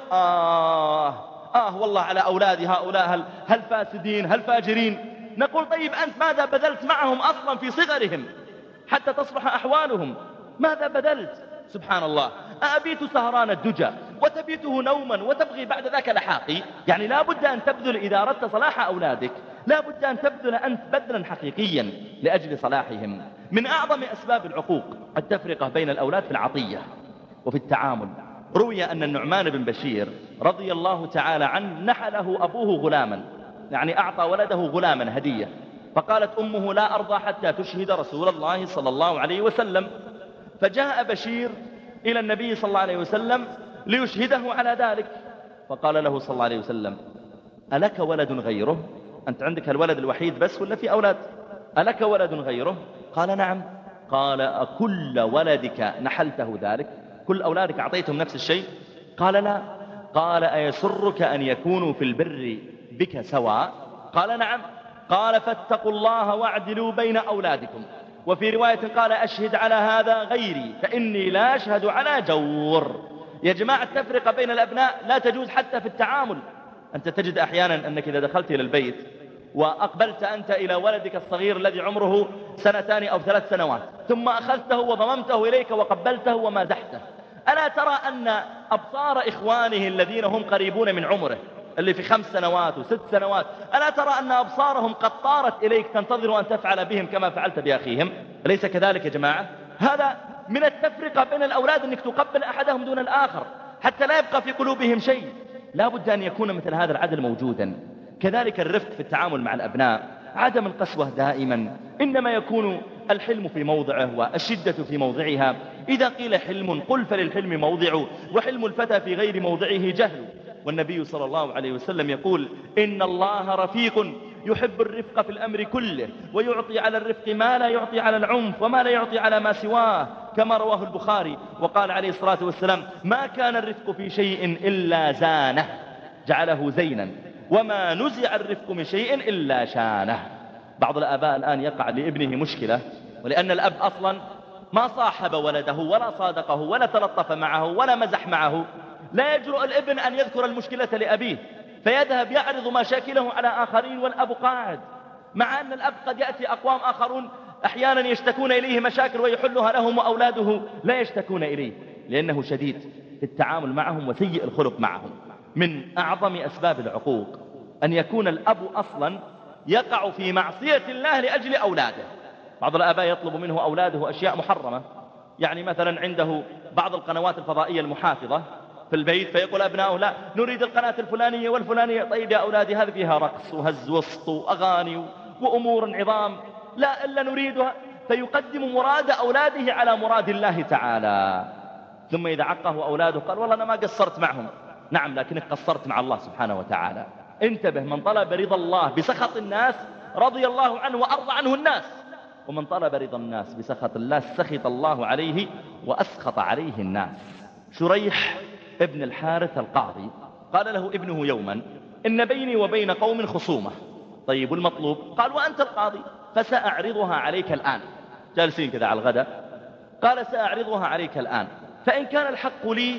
آه آه والله على أولادي هؤلاء، هل, هل فاسدين، هل فاجرين. نقول: طيب أنت ماذا بذلت معهم أصلا في صغرهم حتى تصلح أحوالهم؟ ماذا بذلت؟ سبحان الله. أبيت سهران الدجى وتبيته نوما وتبغي بعد ذاك لحاقي. يعني لا بد أن تبذل إذا أردت صلاح أولادك، لا بد أن تبذل أنت بذلا حقيقيا لأجل صلاحهم. من أعظم أسباب العقوق التفرقة بين الأولاد في العطية وفي التعامل روي أن النعمان بن بشير رضي الله تعالى عنه نحله أبوه غلاما، يعني أعطى ولده غلاما هدية، فقالت أمه لا أرضى حتى تشهد رسول الله صلى الله عليه وسلم. فجاء بشير إلى النبي صلى الله عليه وسلم ليشهده على ذلك، فقال له صلى الله عليه وسلم ألك ولد غيره؟ أنت عندك الولد الوحيد بس ولا في أولاد؟ ألك ولد غيره؟ قال نعم. قال أكل ولدك نحلته ذلك؟ كل أولادك أعطيتهم نفس الشيء؟ قال لا. قال أيسرك أن يكونوا في البر بك سواء؟ قال نعم. قال فاتقوا الله واعدلوا بين أولادكم. وفي رواية قال أشهد على هذا غيري فإني لا أشهد على جور. يا جماعة التفرقة بين الأبناء لا تجوز حتى في التعامل. أنت تجد أحيانا أنك إذا دخلت إلى البيت وأقبلت أنت إلى ولدك الصغير الذي عمره سنتان أو ثلاث سنوات ثم أخذته وضممته إليك وقبلته ومازحته، ألا ترى أن أبصار إخوانه الذين هم قريبون من عمره اللي في خمس سنوات وست سنوات، ألا ترى أن أبصارهم قد طارت إليك تنتظر أن تفعل بهم كما فعلت بأخيهم؟ أليس كذلك يا جماعة؟ هذا من التفرقة بين الأولاد، أنك تقبل أحدهم دون الآخر حتى لا يبقى في قلوبهم شيء. لا بد أن يكون مثل هذا العدل موجودا. كذلك الرفق في التعامل مع الأبناء، عدم القسوة دائما، إنما يكون الحلم في موضعه والشدة في موضعها. إذا قيل حلم قل فللحلم موضع، وحلم الفتى في غير موضعه جهل. والنبي صلى الله عليه وسلم يقول إن الله رفيق يحب الرفق في الأمر كله، ويعطي على الرفق ما لا يعطي على العنف وما لا يعطي على ما سواه، كما رواه البخاري. وقال عليه الصلاة والسلام ما كان الرفق في شيء إلا زانه، جعله زينا، وما نزع الرفق من شيء إلا شانه. بعض الآباء الآن يقع لابنه مشكلة، ولأن الأب أصلا ما صاحب ولده ولا صادقه ولا تلطف معه ولا مزح معه، لا يجرؤ الابن أن يذكر المشكلة لأبيه، فيذهب يعرض مشاكله على آخرين والأب قاعد، مع أن الأب قد يأتي أقوام آخرون أحيانا يشتكون إليه مشاكل ويحلها لهم وأولاده لا يشتكون إليه، لأنه شديد في التعامل معهم وسيء الخلق معهم. من أعظم أسباب العقوق أن يكون الأب أصلا يقع في معصية الله لأجل أولاده. بعض الآباء يطلب منه أولاده أشياء محرمة، يعني مثلا عنده بعض القنوات الفضائية المحافظة في البيت، فيقول أبنائه لا نريد القناة الفلانية والفلانية. طيب يا أولادي هذه فيها رقص وهز وسط وأغاني وأمور عظام، لا إلا نريدها، فيقدم مراد أولاده على مراد الله تعالى. ثم إذا عقه أولاده قال والله أنا ما قصرت معهم. نعم، لكنك قصرت مع الله سبحانه وتعالى. انتبه، من طلب رضا الله بسخط الناس رضي الله عنه وأرضى عنه الناس، ومن طلب رضا الناس بسخط الله سخط الله عليه وأسخط عليه الناس. شريح ابن الحارث القاضي قال له ابنه يوما إن بيني وبين قوم خصومة. طيب والمطلوب؟ قال وأنت القاضي فسأعرضها عليك الآن. جالسين كذا على الغداء، قال سأعرضها عليك الآن، فإن كان الحق لي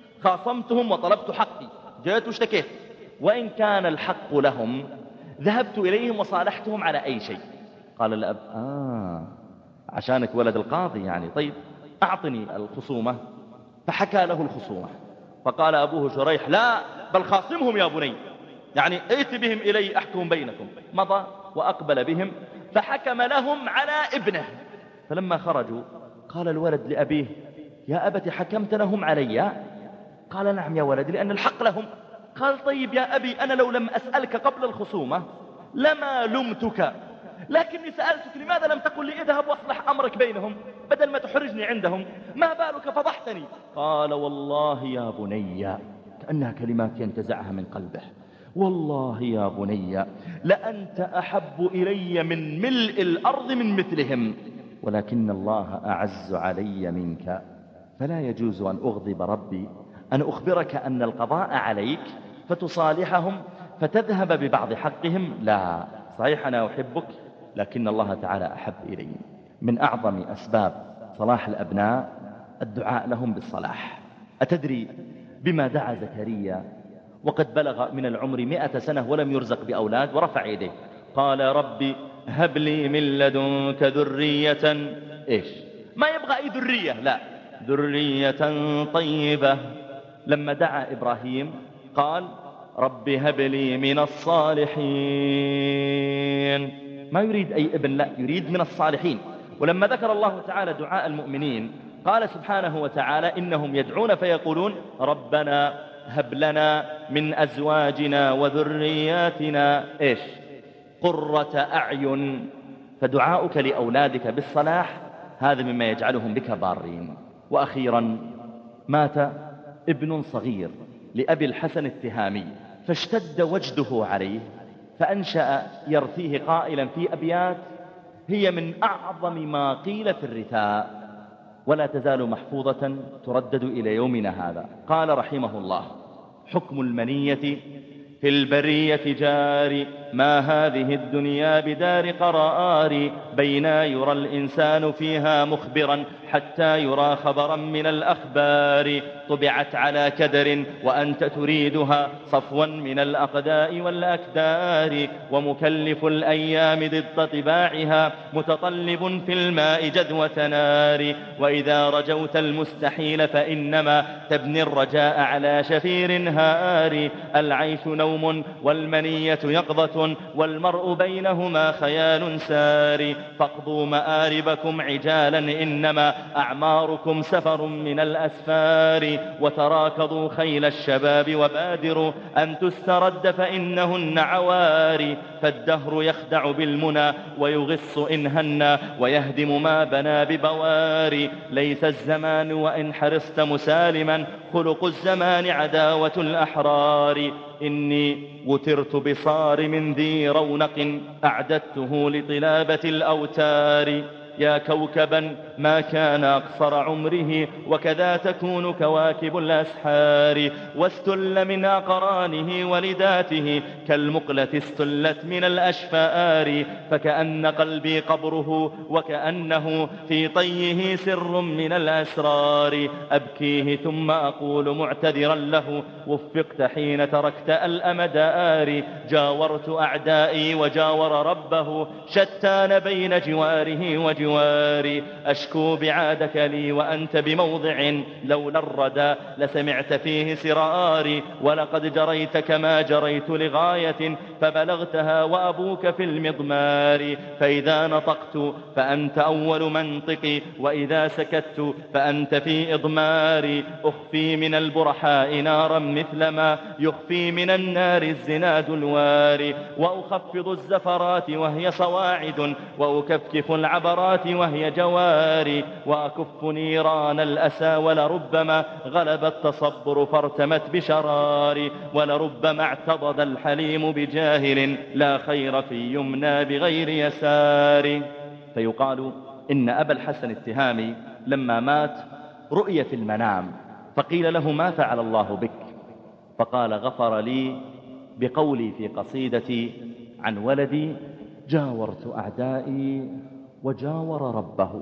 خاصمتهم وطلبت حقي جاءت واشتكيت، وإن كان الحق لهم ذهبت إليهم وصالحتهم على أي شيء. قال الأب آه عشانك ولد القاضي يعني، طيب أعطني الخصومة. فحكى له الخصومة، فقال أبوه شريح لا بل خاصمهم يا بني، يعني ائت بهم إلي أحكم بينكم. مضى وأقبل بهم فحكم لهم على ابنه. فلما خرجوا قال الولد لأبيه يا أبت حكمت لهم علي؟ قال نعم يا ولدي لأن الحق لهم. قال طيب يا أبي أنا لو لم أسألك قبل الخصومة لما لمتك، لكني سألتك لماذا لم تقل لي اذهب واصلح أمرك بينهم بدل ما تحرجني عندهم، ما بالك فضحتني؟ قال والله يا بني، كأنها كلمات ينتزعها من قلبه، والله يا بني لأنت أحب إلي من ملء الأرض من مثلهم، ولكن الله أعز علي منك، فلا يجوز أن أغضب ربي أن أخبرك أن القضاء عليك فتصالحهم فتذهب ببعض حقهم. لا، صحيح أنا أحبك لكن الله تعالى أحب إلي. من أعظم أسباب صلاح الأبناء الدعاء لهم بالصلاح. أتدري بما دعا زكريا وقد بلغ من العمر مئة سنة ولم يرزق بأولاد ورفع يديه قال ربي هب لي من لدنك ذرية إيش؟ ما يبغى أي ذرية، لا، ذرية طيبة. لما دعا إبراهيم قال ربي هب لي من الصالحين، ما يريد أي ابن، لا، يريد من الصالحين. ولما ذكر الله تعالى دعاء المؤمنين قال سبحانه وتعالى إنهم يدعون فيقولون ربنا هب لنا من أزواجنا وذرياتنا إيش؟ قرة أعين. فدعاؤك لأولادك بالصلاح هذا مما يجعلهم بك بارين. وأخيرا مات ابن صغير لأبي الحسن التهامي فاشتد وجده عليه فأنشأ يرثيه قائلا في أبيات هي من أعظم ما قيل في الرثاء ولا تزال محفوظة تردد إلى يومنا هذا. قال رحمه الله حكم المنية في البرية جاري ما هذه الدنيا بدار قرار بينا يرى الإنسان فيها مخبرا حتى يرى خبرا من الأخبار طبعت على كدر وأنت تريدها صفوا من الأقداء والأكدار ومكلف الأيام ضد طباعها متطلب في الماء جذوة نار وإذا رجوت المستحيل فإنما تبني الرجاء على شفير هار العيش نوم والمنية يقظة والمرء بينهما خيال سار فاقضوا مآربكم عجالا إنما أعماركم سفر من الأسفار وتراكضوا خيل الشباب وبادروا أن تسترد فإنهن عواري فالدهر يخدع بالمنى ويغص إن هنى ويهدم ما بنى ببواري ليس الزمان وإن حرصت مسالما خلق الزمان عداوة الأحرار إني وترت بصار من ذي رونق أعددته لطلابة الأوتار يا كوكبا ما كان أقصر عمره وكذا تكون كواكب الأسحار واستل من أقرانه ولداته كالمقلة استلت من الأشفار فكأن قلبي قبره وكأنه في طيه سر من الأسرار أبكيه ثم أقول معتذرا له وفقت حين تركت الأمد آري جاورت أعدائي وجاور ربه شتان بين جواره وجواره جواري أشكو بعادك لي وأنت بموضع لولا الردى لسمعت فيه سراري ولقد جريت كما جريت لغاية فبلغتها وأبوك في المضمار فإذا نطقت فأنت أول منطقي وإذا سكت فأنت في إضماري أخفي من البرحاء نارا مثلما يخفي من النار الزناد الواري وأخفض الزفرات وهي صواعد وأكفكف العبرات وهي جواري وأكف نيران الأسى ولربما غلب التصبر فارتمت بشراري ولربما اعتضد الحليم بجاهل لا خير في يمنى بغير يسار. فيقال إن أبا الحسن التهامي لما مات رؤي في المنام فقيل له ما فعل الله بك فقال غفر لي بقولي في قصيدتي عن ولدي جاورت أعدائي وجاور ربه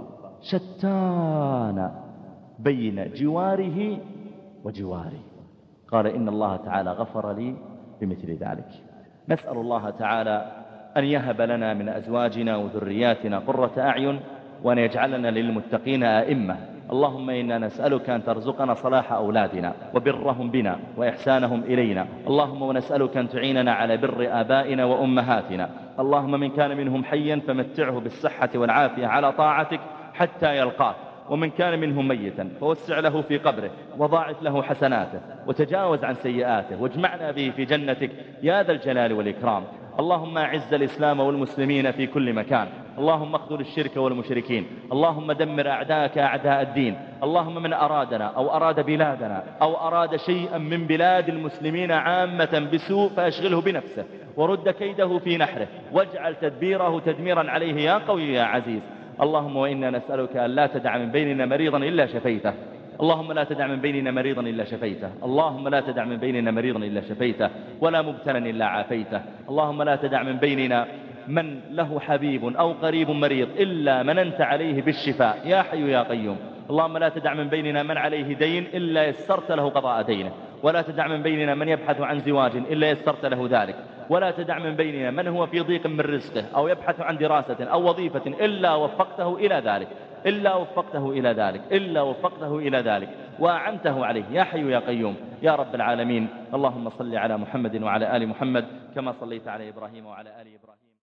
شتان بين جواره وجواري. قال إن الله تعالى غفر لي بمثل ذلك. نسأل الله تعالى أن يهب لنا من أزواجنا وذرياتنا قرة أعين وأن يجعلنا للمتقين أئمة. اللهم إنا نسألك أن ترزقنا صلاح أولادنا وبرهم بنا وإحسانهم إلينا. اللهم ونسألك أن تعيننا على بر آبائنا وأمهاتنا. اللهم من كان منهم حيا فمتعه بالصحة والعافية على طاعتك حتى يلقاك ومن كان منهم ميتا فوسع له في قبره وضاعف له حسناته وتجاوز عن سيئاته واجمعنا به في جنتك يا ذا الجلال والإكرام. اللهم أعز الإسلام والمسلمين في كل مكان. اللهم اخذل الشرك والمشركين. اللهم دمر أعداءك أعداء الدين. اللهم من أرادنا أو أراد بلادنا أو أراد شيئا من بلاد المسلمين عامة بسوء فأشغله بنفسه ورد كيده في نحره واجعل تدبيره تدميرا عليه يا قوي يا عزيز. اللهم وإنا نسألك أن لا تدع من بيننا مريضا إلا شفيته. اللهم لا تدع من بيننا مريضا إلا شفيته. اللهم لا تدع من بيننا مريضا إلا شفيته ولا مبتلا إلا عافيته. اللهم لا تدع من بيننا من له حبيب أو قريب مريض إلا من أنت عليه بالشفاء يا حي يا قيوم. اللهم لا تدع من بيننا من عليه دين إلا يسرت له قضاء دينه ولا تدع من بيننا من يبحث عن زواج إلا يسرت له ذلك ولا تدع من بيننا من هو في ضيق من رزقه أو يبحث عن دراسة أو وظيفة إلا وفقته إلى ذلك إلا وفقته إلى ذلك إلا وفقته إلى ذلك وأعنته عليه يا حي يا قيوم يا رب العالمين. اللهم صل على محمد وعلى آل محمد كما صليت على إبراهيم وعلى آل إبراهيم.